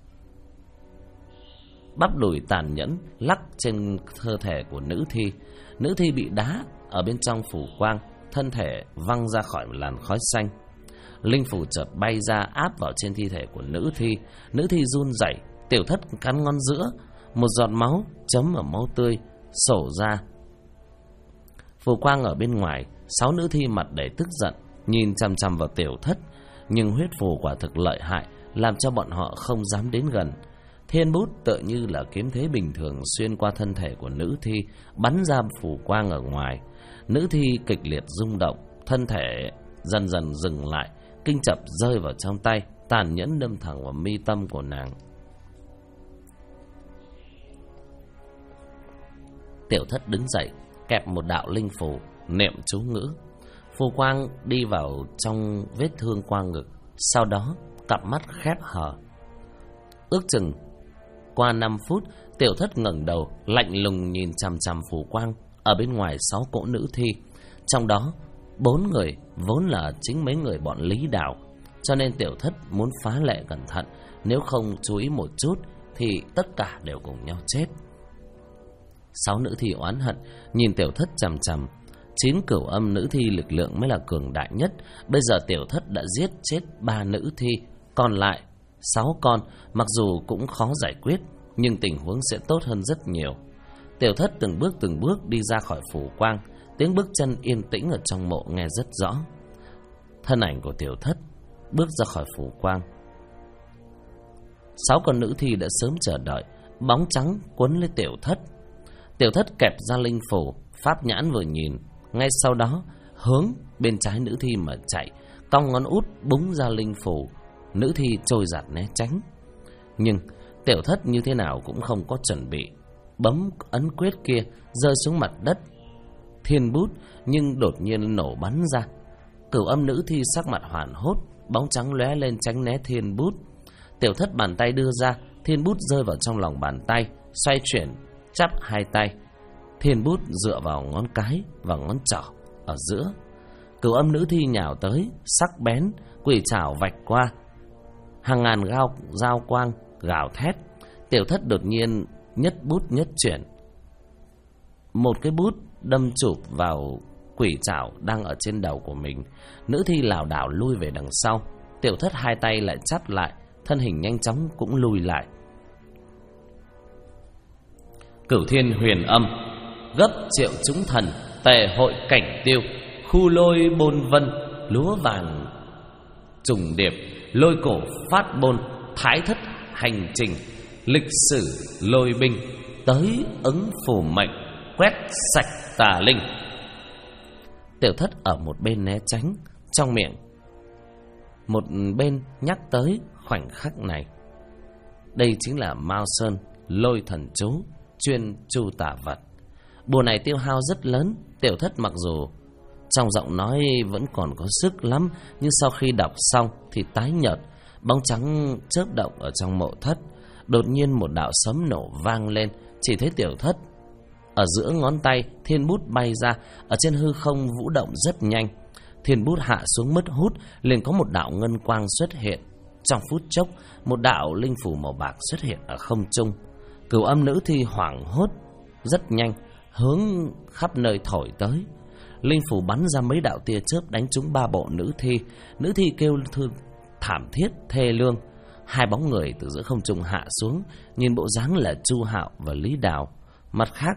bắp đùi tàn nhẫn lắc trên cơ thể của nữ thi. Nữ thi bị đá ở bên trong phủ quang, thân thể văng ra khỏi làn khói xanh. Linh phủ chợt bay ra áp vào trên thi thể của nữ thi. Nữ thi run rẩy. Tiểu Thất cắn ngón giữa, một giọt máu chấm ở máu tươi sổ ra. Phủ quang ở bên ngoài, 6 nữ thi mặt đầy tức giận nhìn chằm chằm vào Tiểu Thất, nhưng huyết phù quả thực lợi hại, làm cho bọn họ không dám đến gần. Thiên bút tựa như là kiếm thế bình thường xuyên qua thân thể của nữ thi, bắn ra phủ quang ở ngoài. Nữ thi kịch liệt rung động, thân thể dần dần dừng lại, kinh chập rơi vào trong tay, tàn nhẫn đâm thẳng vào mi tâm của nàng. Tiểu Thất đứng dậy, kẹp một đạo linh phù, niệm chú ngữ. Phù quang đi vào trong vết thương qua ngực, sau đó cặp mắt khép hờ. Ước chừng qua 5 phút, Tiểu Thất ngẩng đầu, lạnh lùng nhìn chằm chằm phù quang ở bên ngoài 6 cỗ nữ thi. Trong đó 4 người vốn là chính mấy người bọn Lý Đào, cho nên Tiểu Thất muốn phá lệ cẩn thận, nếu không chú ý một chút thì tất cả đều cùng nhau chết. 6 nữ thi oán hận nhìn Tiểu Thất chằm chằm. 9 cửu âm nữ thi lực lượng mới là cường đại nhất. Bây giờ Tiểu Thất đã giết chết 3 nữ thi, còn lại 6 con mặc dù cũng khó giải quyết, nhưng tình huống sẽ tốt hơn rất nhiều. Tiểu Thất từng bước đi ra khỏi phủ quang. Tiếng bước chân yên tĩnh ở trong mộ nghe rất rõ. Thân ảnh của Tiểu Thất bước ra khỏi phủ quang. 6 con nữ thi đã sớm chờ đợi, bóng trắng quấn lấy Tiểu Thất. Tiểu Thất kẹp ra linh phủ, pháp nhãn vừa nhìn, ngay sau đó hướng bên trái nữ thi mà chạy, cong ngón út búng ra linh phủ. Nữ thi trôi giạt né tránh, nhưng Tiểu Thất như thế nào cũng không có chuẩn bị, bấm ấn quyết kia rơi xuống mặt đất. Thiên bút nhưng đột nhiên nổ bắn ra. Cửu âm nữ thi sắc mặt hoảng hốt, bóng trắng lóe lên tránh né thiên bút. Tiểu Thất bàn tay đưa ra, thiên bút rơi vào trong lòng bàn tay, xoay chuyển chắp 2 tay. Thiên bút dựa vào ngón cái và ngón trỏ ở giữa. Cửu âm nữ thi nhào tới, sắc bén, quỷ trảo vạch qua. Hàng ngàn dao quang gào thét. Tiểu Thất đột nhiên nhất bút nhất chuyển, một cái bút đâm chụp vào quỷ trảo đang ở trên đầu của mình. Nữ thi lảo đảo lui về đằng sau. Tiểu Thất 2 tay lại chắp lại, thân hình nhanh chóng cũng lùi lại. Cửu thiên huyền âm, gấp triệu chúng thần, tề hội cảnh tiêu, khu lôi bôn vân, lúa vàng trùng điệp, lôi cổ phát bôn, thái thất hành trình, lịch sử lôi binh, tới ứng phù mệnh, quét sạch tà linh. Tiểu Thất ở một bên né tránh, trong miệng một bên nhắc tới khoảnh khắc này. Đây chính là Mao Sơn lôi thần chú, chuyên tru tà vật. Bùa này tiêu hao rất lớn. Tiểu Thất mặc dù trong giọng nói vẫn còn có sức lắm, nhưng sau khi đọc xong thì tái nhợt. Bóng trắng chớp động ở trong mộ thất. Đột nhiên một đạo sấm nổ vang lên. Chỉ thấy Tiểu Thất ở giữa ngón tay, thiên bút bay ra, ở trên hư không vũ động rất nhanh. Thiên bút hạ xuống mất hút, liền có một đạo ngân quang xuất hiện. Trong phút chốc, một đạo linh phủ màu bạc xuất hiện ở không trung. Cửu Âm nữ thi hoảng hốt rất nhanh, hướng khắp nơi thổi tới. Linh phủ bắn ra mấy đạo tia chớp đánh trúng 3 bộ nữ thi. Nữ thi kêu thảm thiết thê lương. 2 bóng người từ giữa không trung hạ xuống, nhìn bộ dáng là Chu Hạo và Lý Đào. Mặt khác,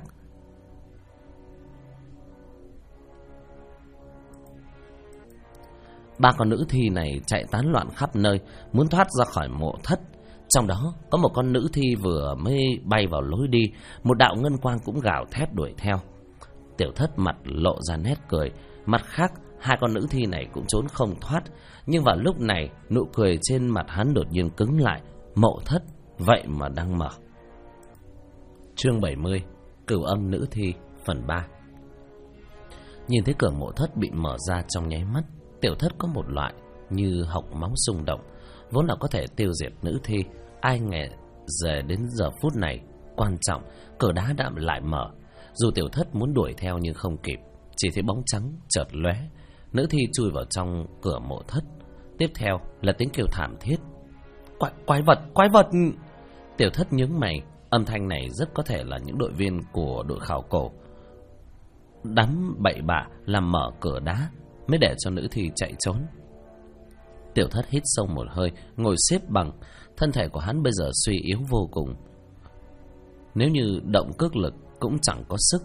ba con nữ thi này chạy tán loạn khắp nơi, muốn thoát ra khỏi mộ thất. Trong đó có một con nữ thi vừa mới bay vào lối đi, một đạo ngân quang cũng gào thét đuổi theo. Tiểu Thất mặt lộ ra nét cười. Mặt khác, 2 con nữ thi này cũng trốn không thoát. Nhưng vào lúc này, nụ cười trên mặt hắn đột nhiên cứng lại. Mộ thất vậy mà đang mở. Chương 70, Cửu Âm nữ thi, phần 3. Nhìn thấy cửa mộ thất bị mở ra trong nháy mắt, Tiểu Thất có một loại như hộc máu xung động. Vốn là có thể tiêu diệt nữ thi, ai ngờ giờ đến giờ phút này quan trọng, cửa đá đã lại mở. Dù Tiểu Thất muốn đuổi theo nhưng không kịp, chỉ thấy bóng trắng chợt lóe, nữ thi chui vào trong cửa mộ thất. Tiếp theo là tiếng kêu thảm thiết. Quái vật! Tiểu Thất nhướng mày, âm thanh này rất có thể là những đội viên của đội khảo cổ đắm bậy bạ làm mở cửa đá mới để cho nữ thi chạy trốn. Tiểu Thất hít sâu một hơi, ngồi xếp bằng. Thân thể của hắn bây giờ suy yếu vô cùng, nếu như động cước lực cũng chẳng có sức.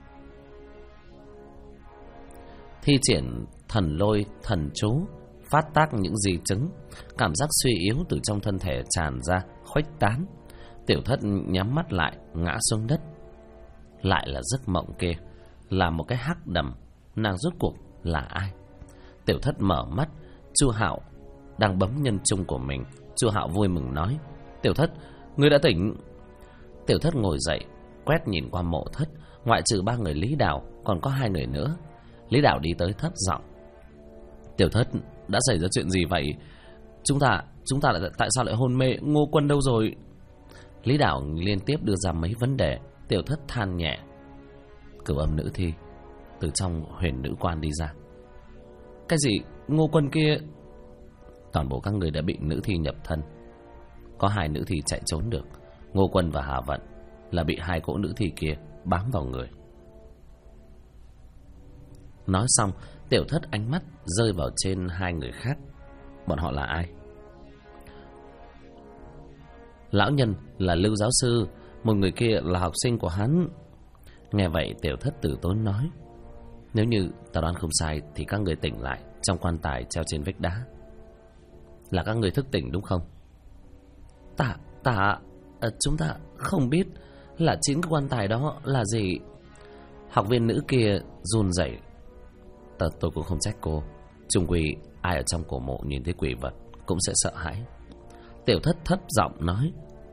Thi triển thần lôi thần chú, phát tác những di chứng. Cảm giác suy yếu từ trong thân thể tràn ra, khuếch tán. Tiểu Thất nhắm mắt lại, ngã xuống đất. Lại là giấc mộng kia, là một cái hắc đầm. Nàng rốt cuộc là ai? Tiểu Thất mở mắt. Chu Hạo đang bấm nhân trung của mình. Chu Hạo vui mừng nói: Tiểu Thất, ngươi đã tỉnh. Tiểu Thất ngồi dậy, quét nhìn qua mộ thất. Ngoại trừ 3 người Lý Đào, còn có 2 người nữa. Lý Đào đi tới thấp giọng: Tiểu Thất, đã xảy ra chuyện gì vậy? Chúng ta lại tại sao lại hôn mê? Ngô Quân đâu rồi? Lý Đào liên tiếp đưa ra mấy vấn đề. Tiểu Thất than nhẹ: Cửu Âm nữ thi từ trong Huyền Nữ Quan đi ra. Cái gì? Ngô Quân kia? Toàn bộ các người đã bị nữ thi nhập thân. Có 2 nữ thi chạy trốn được. Ngô Quân và Hà Vận là bị 2 cỗ nữ thi kia bám vào người. Nói xong, Tiểu Thất ánh mắt rơi vào trên 2 người khác. Bọn họ là ai? Lão nhân là Lưu giáo sư, một người kia là học sinh của hắn. Nghe vậy, Tiểu Thất từ tốn nói: Nếu như ta đoán không sai thì các người tỉnh lại trong quan tài treo trên vách đá. Là các người thức tỉnh đúng không? Chúng ta không biết là 9 cái quan tài đó là gì. Học viên nữ kia run rẩy. Tôi cũng không trách cô. Chung quy ai ở trong cổ mộ nhìn thấy quỷ vật cũng sẽ sợ hãi. Tiểu Thất thấp giọng nói: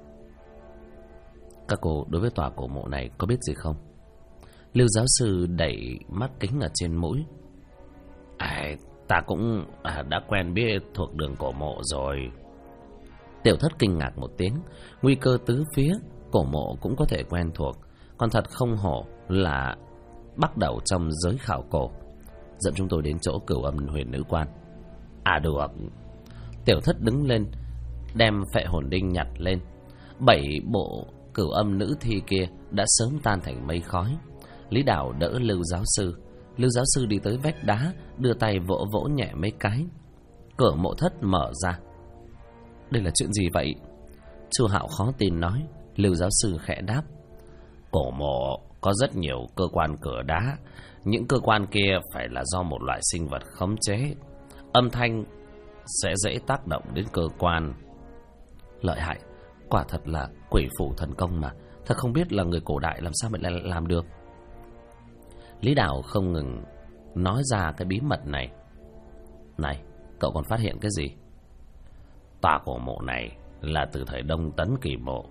Các cô đối với tòa cổ mộ này có biết gì không? Lưu giáo sư đẩy mắt kính ở trên mũi: Ta cũng đã quen biết thuộc đường cổ mộ rồi. Tiểu Thất kinh ngạc một tiếng. Nguy cơ tứ phía, cổ mộ cũng có thể quen thuộc. Còn thật không hổ là bắt đầu trong giới khảo cổ. Dẫn chúng tôi đến chỗ Cửu Âm Huyền Nữ Quan. Được. Tiểu Thất đứng lên, đem phệ hồn đinh nhặt lên. 7 bộ Cửu Âm nữ thi kia đã sớm tan thành mây khói. Lý Đào đỡ Lưu giáo sư. Lưu giáo sư đi tới vách đá, đưa tay vỗ vỗ nhẹ mấy cái. Cửa mộ thất mở ra. Đây là chuyện gì vậy? Chu Hạo khó tin nói. Lưu giáo sư khẽ đáp: Cổ mộ có rất nhiều cơ quan cửa đá. Những cơ quan kia phải là do một loại sinh vật khống chế. Âm thanh sẽ dễ tác động đến cơ quan. Lợi hại, quả thật là quỷ phủ thần công mà. Thật không biết là người cổ đại làm sao mà lại làm được. Lý Đào không ngừng nói ra cái bí mật này. Này, cậu còn phát hiện cái gì? Tòa cổ mộ này là từ thời Đông Tấn Kỳ Mộ.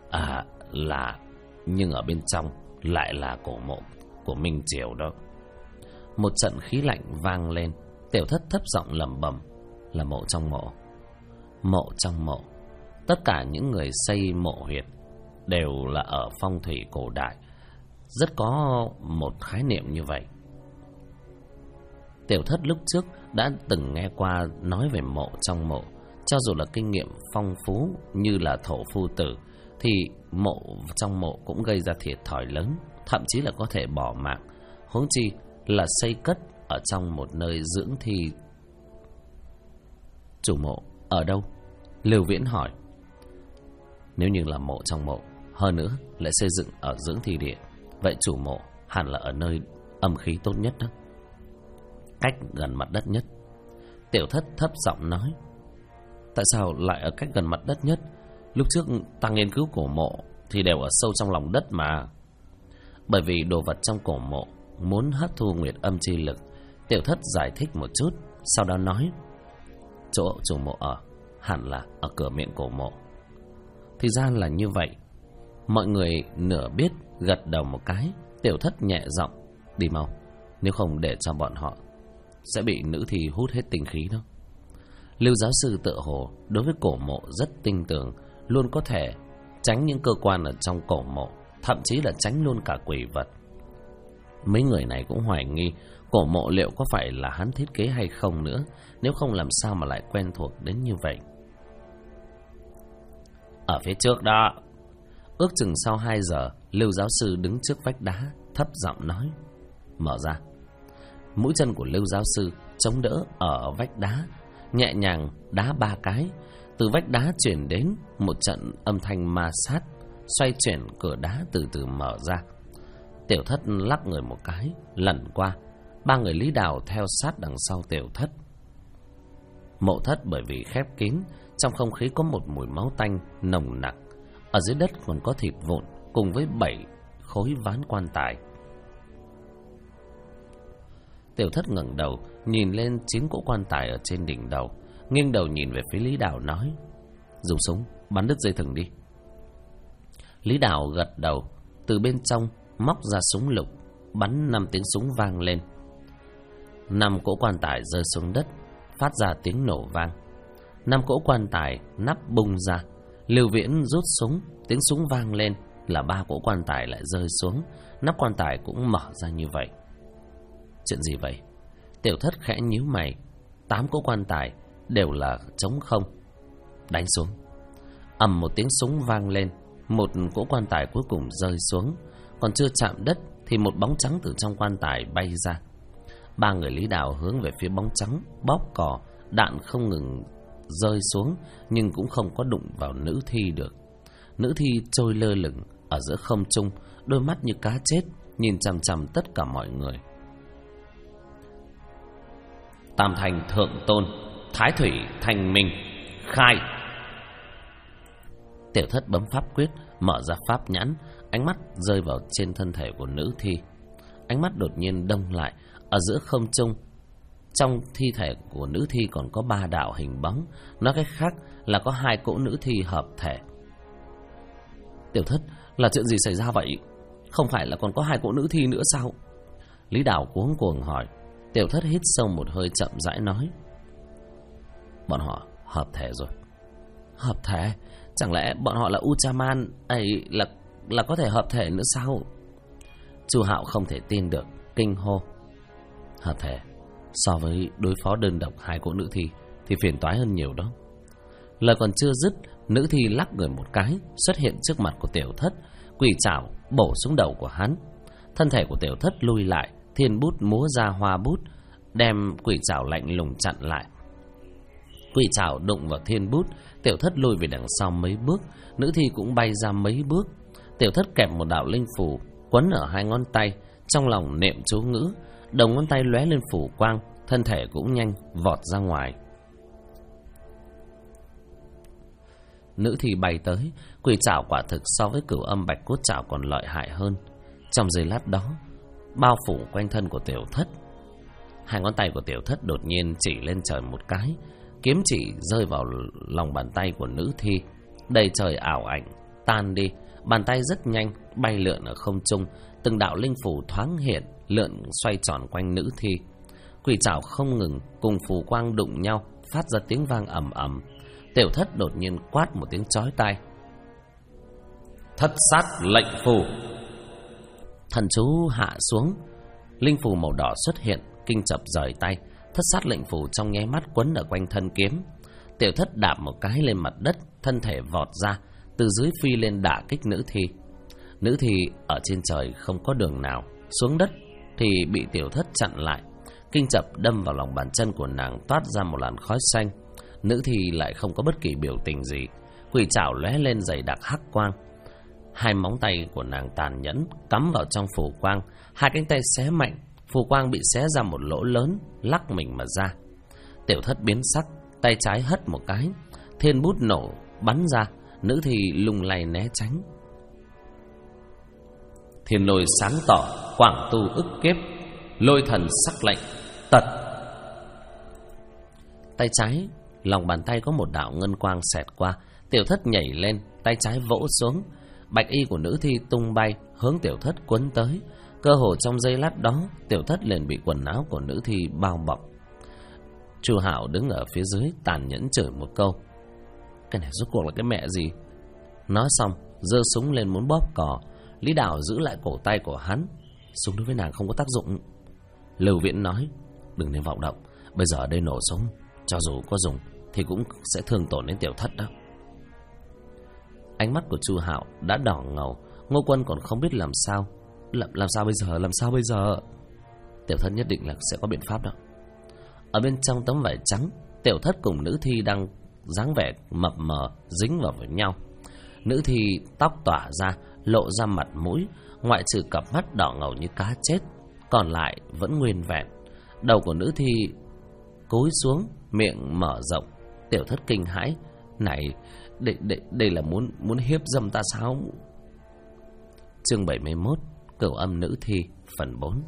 Nhưng ở bên trong lại là cổ mộ của Minh Triều đó. Một trận khí lạnh vang lên. Tiểu Thất thấp giọng lẩm bẩm: Là mộ trong mộ. Mộ trong mộ. Tất cả những người xây mộ huyệt đều là ở phong thủy cổ đại rất có một khái niệm như vậy. Tiểu Thất lúc trước đã từng nghe qua nói về mộ trong mộ. Cho dù là kinh nghiệm phong phú như là thổ phu tử, thì mộ trong mộ cũng gây ra thiệt thòi lớn, thậm chí là có thể bỏ mạng. Huống chi là xây cất ở trong một nơi dưỡng thi. Chủ mộ ở đâu? Lưu Viễn hỏi. Nếu như là mộ trong mộ, hơn nữa lại xây dựng ở dưỡng thi địa, vậy chủ mộ hẳn là ở nơi âm khí tốt nhất đó, cách gần mặt đất nhất. Tiểu Thất thấp giọng nói. Tại sao lại ở cách gần mặt đất nhất? Lúc trước ta nghiên cứu cổ mộ thì đều ở sâu trong lòng đất mà. Bởi vì đồ vật trong cổ mộ muốn hấp thu nguyệt âm chi lực. Tiểu Thất giải thích một chút, sau đó nói. Chỗ chủ mộ ở hẳn là ở cửa miệng cổ mộ. Thì ra là như vậy. Mọi người nửa biết gật đầu một cái. Tiểu Thất nhẹ giọng. Đi mau, nếu không để cho bọn họ sẽ bị nữ thi hút hết tinh khí đó. Lưu giáo sư tự hồ đối với cổ mộ rất tinh tường, luôn có thể tránh những cơ quan ở trong cổ mộ, thậm chí là tránh luôn cả quỷ vật. Mấy người này cũng hoài nghi cổ mộ liệu có phải là hắn thiết kế hay không nữa, nếu không làm sao mà lại quen thuộc đến như vậy. Ở phía trước đó. Ước chừng sau 2 giờ, Lưu giáo sư đứng trước vách đá, thấp giọng nói. Mở ra. Mũi chân của Lưu giáo sư chống đỡ ở vách đá, nhẹ nhàng đá 3 cái. Từ vách đá chuyển đến một trận âm thanh ma sát, xoay chuyển cửa đá từ từ mở ra. Tiểu Thất lắc người một cái, lẩn qua. 3 người Lý Đào theo sát đằng sau Tiểu Thất. Mộ thất bởi vì khép kín, trong không khí có một mùi máu tanh nồng nặc. Ở dưới đất còn có thịt vụn cùng với 7 khối ván quan tài. Tiểu Thất ngẩng đầu nhìn lên 9 cỗ quan tài ở trên đỉnh đầu, nghiêng đầu nhìn về phía Lý Đào nói. Dùng súng bắn đứt dây thừng đi. Lý Đào gật đầu, từ bên trong móc ra súng lục, bắn 5 tiếng súng vang lên. 5 cỗ quan tài rơi xuống đất, phát ra tiếng nổ vang. 5 cỗ quan tài nắp bung ra. Lưu Viễn rút súng, tiếng súng vang lên là 3 cỗ quan tài lại rơi xuống, nắp quan tài cũng mở ra như vậy. Chuyện gì vậy? Tiểu Thất khẽ nhíu mày. 8 cỗ quan tài đều là trống không. Đánh xuống. Ầm một tiếng súng vang lên, một cỗ quan tài cuối cùng rơi xuống. Còn chưa chạm đất thì một bóng trắng từ trong quan tài bay ra. 3 người Lý Đào hướng về phía bóng trắng bóp cò, đạn không ngừng rơi xuống nhưng cũng không có đụng vào nữ thi được. Nữ thi trôi lơ lửng ở giữa không trung, đôi mắt như cá chết nhìn chằm chằm tất cả mọi người. Tam thành thượng tôn, thái thủy thành minh, khai. Tiểu Thất bấm pháp quyết, mở ra pháp nhãn, ánh mắt rơi vào trên thân thể của nữ thi. Ánh mắt đột nhiên đông lại. Ở giữa không trung, trong thi thể của nữ thi còn có 3 đạo hình bóng. Nói cách khác là có 2 cỗ nữ thi hợp thể. Tiểu Thất, là chuyện gì xảy ra vậy? Không phải là còn có 2 cỗ nữ thi nữa sao? Lý Đào cuống cuồng hỏi. Tiểu Thất hít sâu một hơi chậm rãi nói. Bọn họ hợp thể rồi. Hợp thể? Chẳng lẽ bọn họ là Ultraman ấy là có thể hợp thể nữa sao? Chu Hạo không thể tin được, kinh hô. Hợp thể so với đối phó đơn độc 2 cỗ nữ thi thì phiền toái hơn nhiều đó. Lời còn chưa dứt, nữ thi lắc người một cái, xuất hiện trước mặt của Tiểu Thất, quỷ trảo bổ xuống đầu của hắn. Thân thể của Tiểu Thất lùi lại, thiên bút múa ra hoa bút, đem quỷ trảo lạnh lùng chặn lại. Quỷ trảo đụng vào thiên bút, Tiểu Thất lùi về đằng sau mấy bước, nữ thi cũng bay ra mấy bước. Tiểu Thất kẹp một đạo linh phù quấn ở 2 ngón tay, trong lòng niệm chú ngữ, đầu ngón tay lóe lên phủ quang, thân thể cũng nhanh vọt ra ngoài. Nữ thi bay tới, quỷ trảo quả thực so với Cửu Âm Bạch Cốt Trảo còn lợi hại hơn. Trong giây lát đó, bao phủ quanh thân của Tiểu Thất. 2 ngón tay của Tiểu Thất đột nhiên chỉ lên trời một cái, kiếm chỉ rơi vào lòng bàn tay của nữ thi, đầy trời ảo ảnh tan đi. Bàn tay rất nhanh bay lượn ở không trung, từng đạo linh phù thoáng hiện, lượn xoay tròn quanh nữ thi. Quỷ trảo không ngừng cùng phù quang đụng nhau, phát ra tiếng vang ầm ầm. Tiểu Thất đột nhiên quát một tiếng chói tai: "Thất sát lệnh phù!" Thần chú hạ xuống, linh phù màu đỏ xuất hiện, kinh chập rời tay. Thất sát lệnh phù trong nháy mắt quấn ở quanh thân kiếm. Tiểu Thất đạp một cái lên mặt đất, thân thể vọt ra, từ dưới phi lên đả kích nữ thi. Nữ thi ở trên trời không có đường nào, xuống đất thì bị Tiểu Thất chặn lại. Kinh chập đâm vào lòng bàn chân của nàng, toát ra một làn khói xanh. Nữ thi lại không có bất kỳ biểu tình gì, quỷ trảo lóe lên dày đặc hắc quang. Hai móng tay của nàng tàn nhẫn cắm vào trong phù quang, hai cánh tay xé mạnh, phù quang bị xé ra một lỗ lớn, lắc mình mà ra. Tiểu Thất biến sắc, tay trái hất một cái, thiên bút nổ bắn ra, nữ thi lung lay né tránh. Thiên lôi sáng tỏ, quảng tu ức kiếp, lôi thần sắc lệnh, tật. Tay trái, lòng bàn tay có một đạo ngân quang xẹt qua. Tiểu Thất nhảy lên, tay trái vỗ xuống, bạch y của nữ thi tung bay, hướng Tiểu Thất quấn tới. Cơ hồ trong giây lát đó, Tiểu Thất liền bị quần áo của nữ thi bao bọc. Chu Hạo đứng ở phía dưới tàn nhẫn chửi một câu: "Cái này rốt cuộc là cái mẹ gì?" Nói xong, giơ súng lên muốn bóp cò. Lý Đào giữ lại cổ tay của hắn: "Súng đối với nàng không có tác dụng." Lưu Viễn nói: "Đừng nên vọng động, bây giờ ở đây nổ súng, cho dù có dùng thì cũng sẽ thương tổn đến Tiểu Thất đó." Ánh mắt của Chu Hạo đã đỏ ngầu. Ngô Quân còn không biết làm sao. Làm sao bây giờ? Làm sao bây giờ? Tiểu Thất nhất định là sẽ có biện pháp đó. Ở bên trong tấm vải trắng, Tiểu Thất cùng nữ thi đang dáng vẻ mập mờ dính vào với nhau. Nữ thi tóc tỏa ra, lộ ra mặt mũi, ngoại trừ cặp mắt đỏ ngầu như cá chết, còn lại vẫn nguyên vẹn. Đầu của nữ thi cúi xuống, miệng mở rộng. Tiểu Thất kinh hãi: "Này, đây là muốn hiếp dâm ta sao?" Chương 71: Cửu âm nữ thi, phần 4.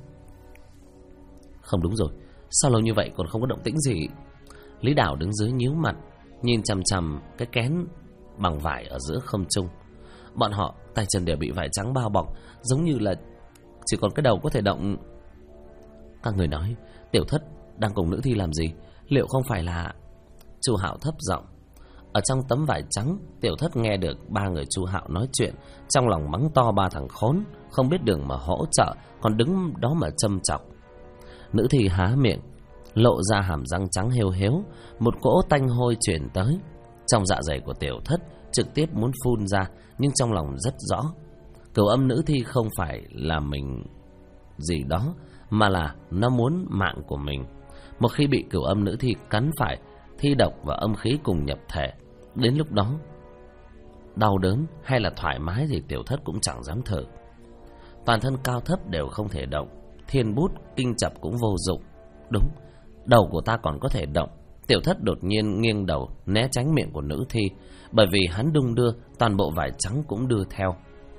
Không đúng rồi, sao lâu như vậy còn không có động tĩnh gì? Lý Đào đứng dưới nhíu mặt, nhìn chằm chằm cái kén bằng vải ở giữa không trung. Bọn họ tay chân đều bị vải trắng bao bọc, giống như là chỉ còn cái đầu có thể động. Các người nói Tiểu Thất đang cùng nữ thi làm gì? Liệu không phải là... Chu Hạo thấp giọng. Ở trong tấm vải trắng, Tiểu Thất nghe được ba người Chu Hạo nói chuyện, trong lòng mắng to ba thằng khốn, không biết đường mà hỗ trợ, còn đứng đó mà châm chọc. Nữ thi há miệng, lộ ra hàm răng trắng hêu hếu, một cỗ tanh hôi truyền tới. Trong dạ dày của Tiểu Thất trực tiếp muốn phun ra, nhưng trong lòng rất rõ, cửu âm nữ thi không phải là mình gì đó, mà là nó muốn mạng của mình. Một khi bị cửu âm nữ thi cắn phải, thi độc và âm khí cùng nhập thể, đến lúc đó đau đớn hay là thoải mái thì Tiểu Thất cũng chẳng dám thở. Toàn thân cao thấp đều không thể động, thiên bút kinh chập cũng vô dụng. Đúng, đầu của ta còn có thể động. Tiểu Thất đột nhiên nghiêng đầu né tránh miệng của nữ thi, bởi vì hắn đung đưa, toàn bộ vải trắng cũng đưa theo.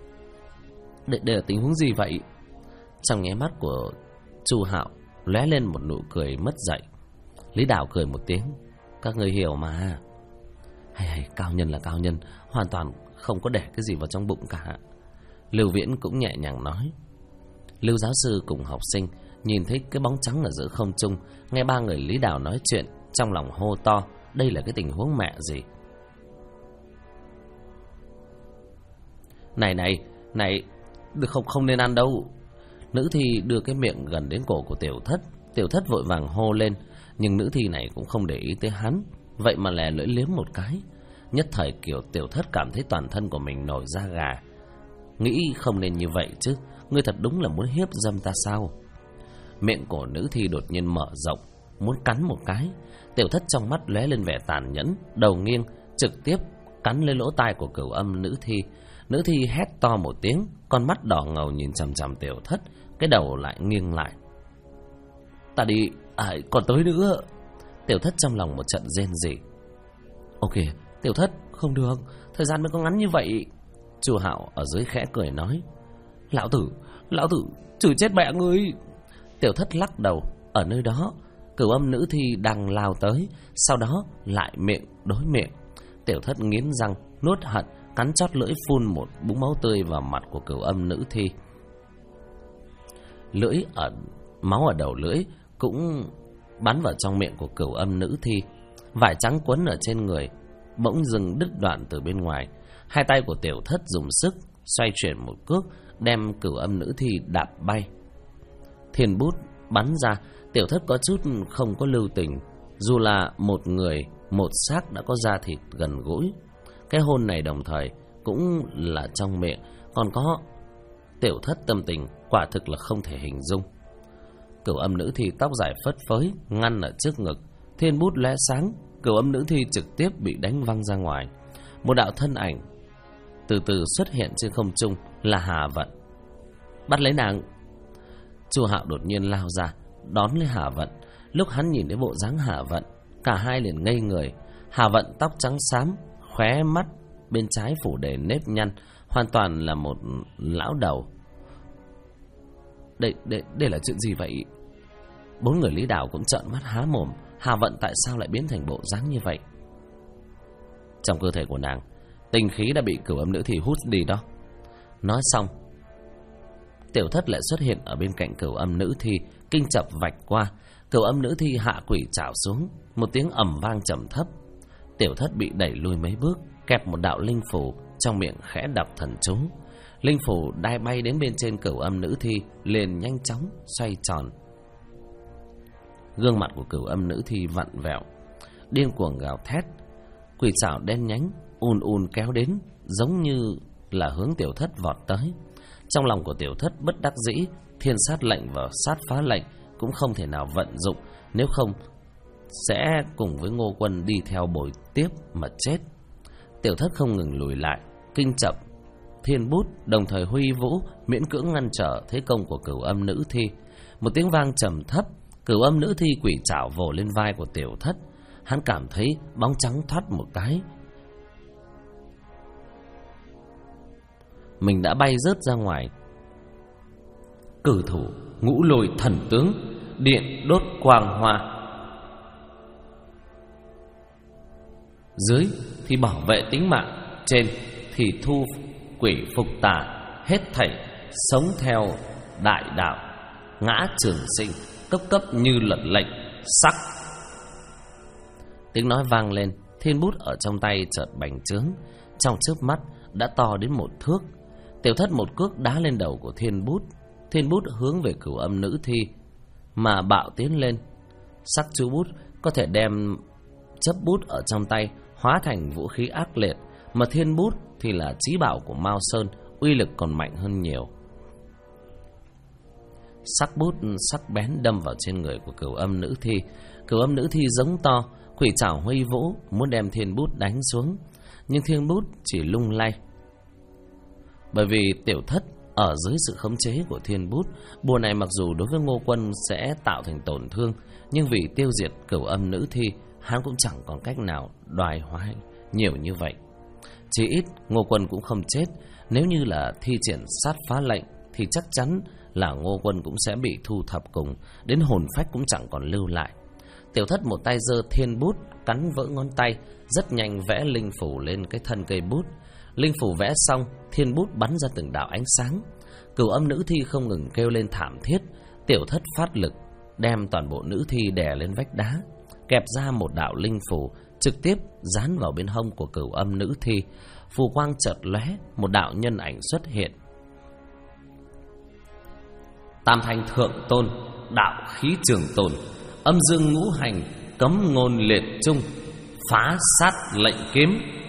Đây là tình huống gì vậy? Trong nháy mắt của Chu Hạo lóe lên một nụ cười mất dạy. Lý Đào cười một tiếng: "Các người hiểu mà. Hay, cao nhân là cao nhân, hoàn toàn không có để cái gì vào trong bụng cả." Lưu Viễn cũng nhẹ nhàng nói. Lưu giáo sư cùng học sinh nhìn thấy cái bóng trắng ở giữa không trung, nghe ba người Lý Đào nói chuyện, trong lòng hô to: đây là cái tình huống mẹ gì? Này, không nên ăn đâu. Nữ thi đưa cái miệng gần đến cổ của Tiểu Thất. Tiểu Thất vội vàng hô lên, nhưng nữ thi này cũng không để ý tới hắn, vậy mà lè lưỡi liếm một cái. Nhất thời kiểu Tiểu Thất cảm thấy toàn thân của mình nổi da gà, nghĩ không nên như vậy chứ, ngươi thật đúng là muốn hiếp dâm ta sao? Miệng của nữ thi đột nhiên mở rộng, muốn cắn một cái. Tiểu Thất trong mắt lóe lên vẻ tàn nhẫn, đầu nghiêng trực tiếp cắn lên lỗ tai của cửu âm nữ thi. Nữ thi hét to một tiếng, con mắt đỏ ngầu nhìn chằm chằm Tiểu Thất, cái đầu lại nghiêng lại. Ta đi, còn tới nữa. Tiểu Thất trong lòng một trận rên rỉ. Ok, Tiểu Thất, không được, thời gian mới có ngắn như vậy. Chu Hạo ở dưới khẽ cười nói. Lão tử, trừ chết mẹ ngươi. Tiểu Thất lắc đầu. Ở nơi đó, cửu âm nữ thi đang lao tới, sau đó lại miệng đối miệng. Tiểu Thất nghiến răng, nuốt hận, cắn chót lưỡi phun một búng máu tươi vào mặt của cửu âm nữ thi. Máu ở đầu lưỡi cũng bắn vào trong miệng của cửu âm nữ thi. Vải trắng quấn ở trên người bỗng dừng đứt đoạn từ bên ngoài. Hai tay của Tiểu Thất dùng sức xoay chuyển một cước, đem Cửu Âm Nữ Thi đạp bay. Thiên bút bắn ra, Tiểu Thất có chút không có lưu tình. Dù là một người, một xác đã có da thịt gần gũi, cái hôn này đồng thời cũng là trong miệng, còn có Tiểu Thất tâm tình quả thực là không thể hình dung. Cửu Âm Nữ Thi tóc dài phất phới ngăn ở trước ngực, thiên bút lóe sáng, Cửu Âm Nữ Thi trực tiếp bị đánh văng ra ngoài. Một đạo thân ảnh từ từ xuất hiện trên không trung, là Hà Vận. Bắt lấy nàng! Chu Hạo đột nhiên lao ra đón lấy Hà Vận. Lúc hắn nhìn thấy bộ dáng Hà Vận, cả hai liền ngây người. Hà Vận tóc trắng xám, khóe mắt bên trái phủ đầy nếp nhăn, hoàn toàn là một lão đầu. Đây là chuyện gì vậy? Bốn người Lý Đào cũng trợn mắt há mồm. Hà Vận tại sao lại biến thành bộ dáng như vậy? Trong cơ thể của nàng, tinh khí đã bị Cửu Âm Nữ Thi hút đi đó. Nói xong, Tiểu Thất lại xuất hiện ở bên cạnh Cửu Âm Nữ Thi, kinh chập vạch qua. Cửu Âm Nữ Thi hạ quỷ trảo xuống, một tiếng ầm vang trầm thấp. Tiểu Thất bị đẩy lùi mấy bước, kẹp một đạo linh phù, trong miệng khẽ đọc thần chú. Linh phù đai bay đến bên trên Cửu Âm Nữ Thi, liền nhanh chóng xoay tròn. Gương mặt của Cửu Âm Nữ Thi vặn vẹo, điên cuồng gào thét. Quỷ trảo đen nhánh ùn kéo đến, giống như là hướng Tiểu Thất vọt tới. Trong lòng của Tiểu Thất bất đắc dĩ, thiên sát lệnh và sát phá lệnh cũng không thể nào vận dụng, nếu không sẽ cùng với Ngô Quân đi theo bồi tiếp mà chết. Tiểu Thất không ngừng lùi lại, kinh chập, thiên bút đồng thời huy vũ, miễn cưỡng ngăn trở thế công của Cửu Âm Nữ Thi. Một tiếng vang trầm thấp, Cửu Âm Nữ Thi quỷ trảo vồ lên vai của Tiểu Thất. Hắn cảm thấy bóng trắng thoát một cái, mình đã bay rớt ra ngoài. Cử thủ Ngũ Lôi Thần Tướng, điện đốt quang hoa. Dưới thì bảo vệ tính mạng, trên thì thu quỷ phục tà, hết thảy sống theo đại đạo, ngã trường sinh, cấp cấp như luật lệnh sắc. Tiếng nói vang lên, thiên bút ở trong tay chợt bành trướng, trong chớp mắt đã to đến 1 thước. Tiểu Thất một cước đá lên đầu của thiên bút hướng về Cửu Âm Nữ Thi mà bạo tiến lên. Sắc chú bút có thể đem chấp bút ở trong tay hóa thành vũ khí ác liệt, mà thiên bút thì là chí bảo của Mao Sơn, uy lực còn mạnh hơn nhiều. Sắc bút sắc bén đâm vào trên người của Cửu Âm Nữ Thi. Cửu Âm Nữ Thi giống to, quỷ trảo huy vũ muốn đem thiên bút đánh xuống, nhưng thiên bút chỉ lung lay. Bởi vì Tiểu Thất ở dưới sự khống chế của thiên bút, bùa này mặc dù đối với Ngô Quân sẽ tạo thành tổn thương, nhưng vì tiêu diệt Cửu Âm Nữ Thi, hắn cũng chẳng còn cách nào đoài hoài nhiều như vậy. Chỉ ít Ngô Quân cũng không chết. Nếu như là thi triển sát phá lệnh thì chắc chắn là Ngô Quân cũng sẽ bị thu thập cùng, đến hồn phách cũng chẳng còn lưu lại. Tiểu Thất một tay giơ thiên bút cắn vỡ ngón tay, rất nhanh vẽ linh phủ lên cái thân cây bút. Linh phủ vẽ xong, thiên bút bắn ra từng đạo ánh sáng. Cửu Âm Nữ Thi không ngừng kêu lên thảm thiết. Tiểu Thất phát lực đem toàn bộ nữ thi đè lên vách đá, kẹp ra một đạo linh phủ trực tiếp dán vào bên hông của Cửu Âm Nữ Thi. Phù quang chợt lóe, một đạo nhân ảnh xuất hiện. Tam Thanh Thượng Tôn, đạo khí trường tồn, âm dương ngũ hành, cấm ngôn liệt chung, phá sát lệnh kiếm.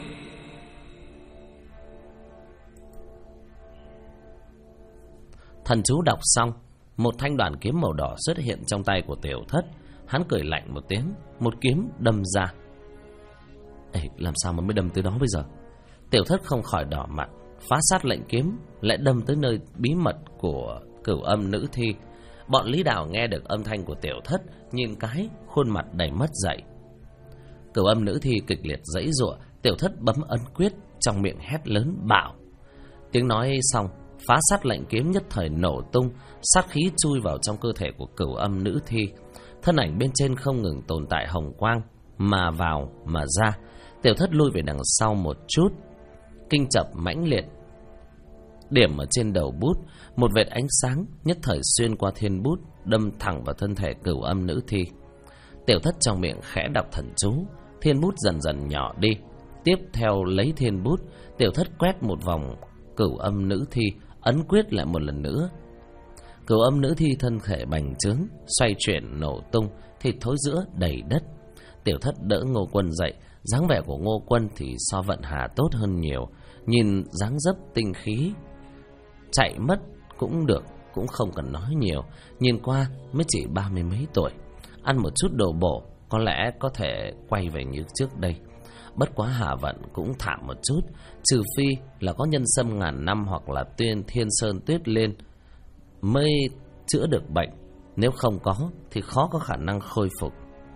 Thần chú đọc xong, một thanh đoàn kiếm màu đỏ xuất hiện trong tay của Tiểu Thất. Hắn cười lạnh một tiếng, một kiếm đâm ra. Ê, làm sao mà mới đâm tới đó bây giờ? Tiểu Thất không khỏi đỏ mặt. Phá sát lệnh kiếm lại đâm tới nơi bí mật của Cửu Âm Nữ Thi. Bọn Lý Đào nghe được âm thanh của Tiểu Thất, nhìn cái khuôn mặt đầy mất dạy. Cửu Âm Nữ Thi kịch liệt giãy giụa. Tiểu Thất bấm ấn quyết, trong miệng hét lớn bạo. Tiếng nói xong, phá sát lệnh kiếm nhất thời nổ tung, sát khí chui vào trong cơ thể của Cửu Âm Nữ Thi. Thân ảnh bên trên không ngừng tồn tại hồng quang, mà vào mà ra. Tiểu Thất lui về đằng sau một chút, kinh chập mãnh liệt điểm ở trên đầu bút, một vệt ánh sáng nhất thời xuyên qua thiên bút, đâm thẳng vào thân thể Cửu Âm Nữ Thi. Tiểu Thất trong miệng khẽ đọc thần chú, thiên bút dần dần nhỏ đi. Tiếp theo lấy thiên bút, Tiểu Thất quét một vòng cửu âm nữ thi, ấn quyết lại một lần nữa. Cửu âm nữ thi thân thể bành trướng, xoay chuyển nổ tung, thịt thối giữa đầy đất. Tiểu Thất đỡ Ngô Quân dậy, dáng vẻ của Ngô Quân thì so Vận Hà tốt hơn nhiều. Nhìn dáng dấp tinh khí, chạy mất cũng được, cũng không cần nói nhiều. Nhìn qua mới chỉ 30 mấy tuổi, ăn một chút đồ bổ, có lẽ có thể quay về như trước đây. Bất quá Hà Vận cũng thảm một chút, trừ phi là có nhân sâm ngàn năm hoặc là thiên sơn tuyết lên mới chữa được bệnh. Nếu không có thì khó có khả năng khôi phục.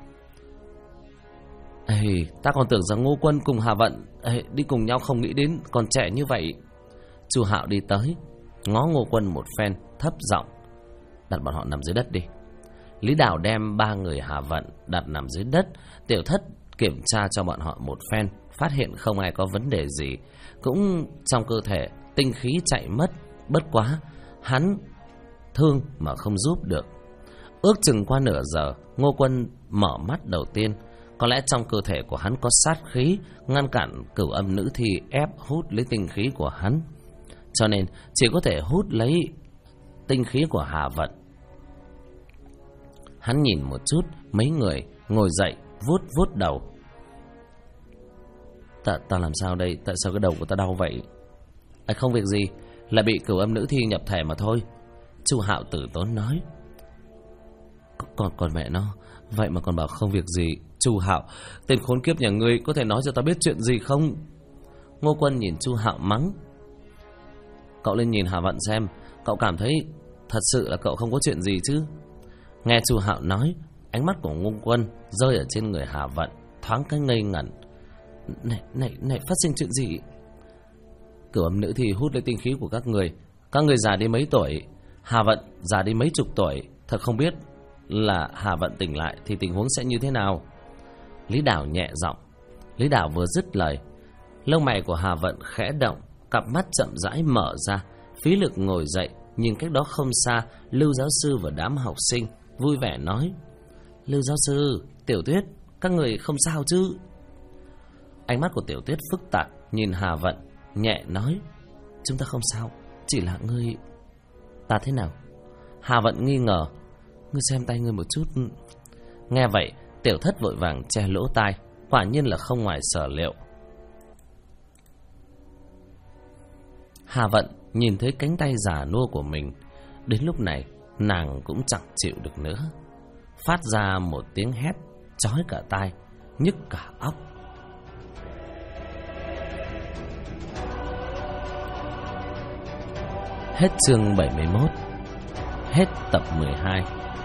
Ta còn tưởng rằng Ngô Quân cùng Hà Vận đi cùng nhau, không nghĩ đến còn trẻ như vậy. Chu Hạo đi tới, ngó Ngô Quân một phen, thấp giọng: đặt bọn họ nằm dưới đất đi. Lý Đào đem 3 người Hà Vận đặt nằm dưới đất. Tiểu Thất kiểm tra cho bọn họ một phen, phát hiện không ai có vấn đề gì, cũng trong cơ thể tinh khí chạy mất. Bất quá hắn thương mà không giúp được. Ước chừng qua nửa giờ, Ngô Quân mở mắt đầu tiên. Có lẽ trong cơ thể của hắn có sát khí, ngăn cản cửu âm nữ thi ép hút lấy tinh khí của hắn, cho nên chỉ có thể hút lấy tinh khí của Hà Vận. Hắn nhìn một chút mấy người, ngồi dậy vuốt vuốt đầu. Ta làm sao đây? Tại sao cái đầu của ta đau vậy? Không việc gì, là bị cửu âm nữ thi nhập thể mà thôi. Chu Hạo tử tốn nói. Còn mẹ nó, vậy mà còn bảo không việc gì. Chu Hạo, tên khốn kiếp nhà ngươi, có thể nói cho ta biết chuyện gì không? Ngô Quân nhìn Chu Hạo mắng. Cậu lên nhìn Hà Vận xem, cậu cảm thấy thật sự là cậu không có chuyện gì chứ? Nghe Chu Hạo nói, ánh mắt của Ngô Quân rơi ở trên người Hà Vận, thoáng cái ngây ngẩn. Này, phát sinh chuyện gì? Cửu âm nữ thì hút lấy tinh khí của các người già đi mấy tuổi, Hà Vận già đi mấy chục tuổi. Thật không biết là Hà Vận tỉnh lại thì tình huống sẽ như thế nào. Lý Đào nhẹ giọng. Lý Đào vừa dứt lời, lông mày của Hà Vận khẽ động, cặp mắt chậm rãi mở ra, phí lực ngồi dậy, nhìn cách đó không xa Lưu giáo sư và đám học sinh, vui vẻ nói: Lưu giáo sư, Tiểu Tuyết, các người không sao chứ? Ánh mắt của Tiểu Tuyết phức tạp nhìn Hà Vận, nhẹ nói: chúng ta không sao, chỉ là ngươi. Ta thế nào? Hà Vận nghi ngờ. Ngươi xem tay ngươi một chút. Nghe vậy, Tiểu Thất vội vàng che lỗ tai, quả nhiên là không ngoài sở liệu. Hà Vận nhìn thấy cánh tay già nua của mình, đến lúc này nàng cũng chẳng chịu được nữa, phát ra một tiếng hét chói cả tai, nhức cả óc. Hết chương 71. Hết tập 12.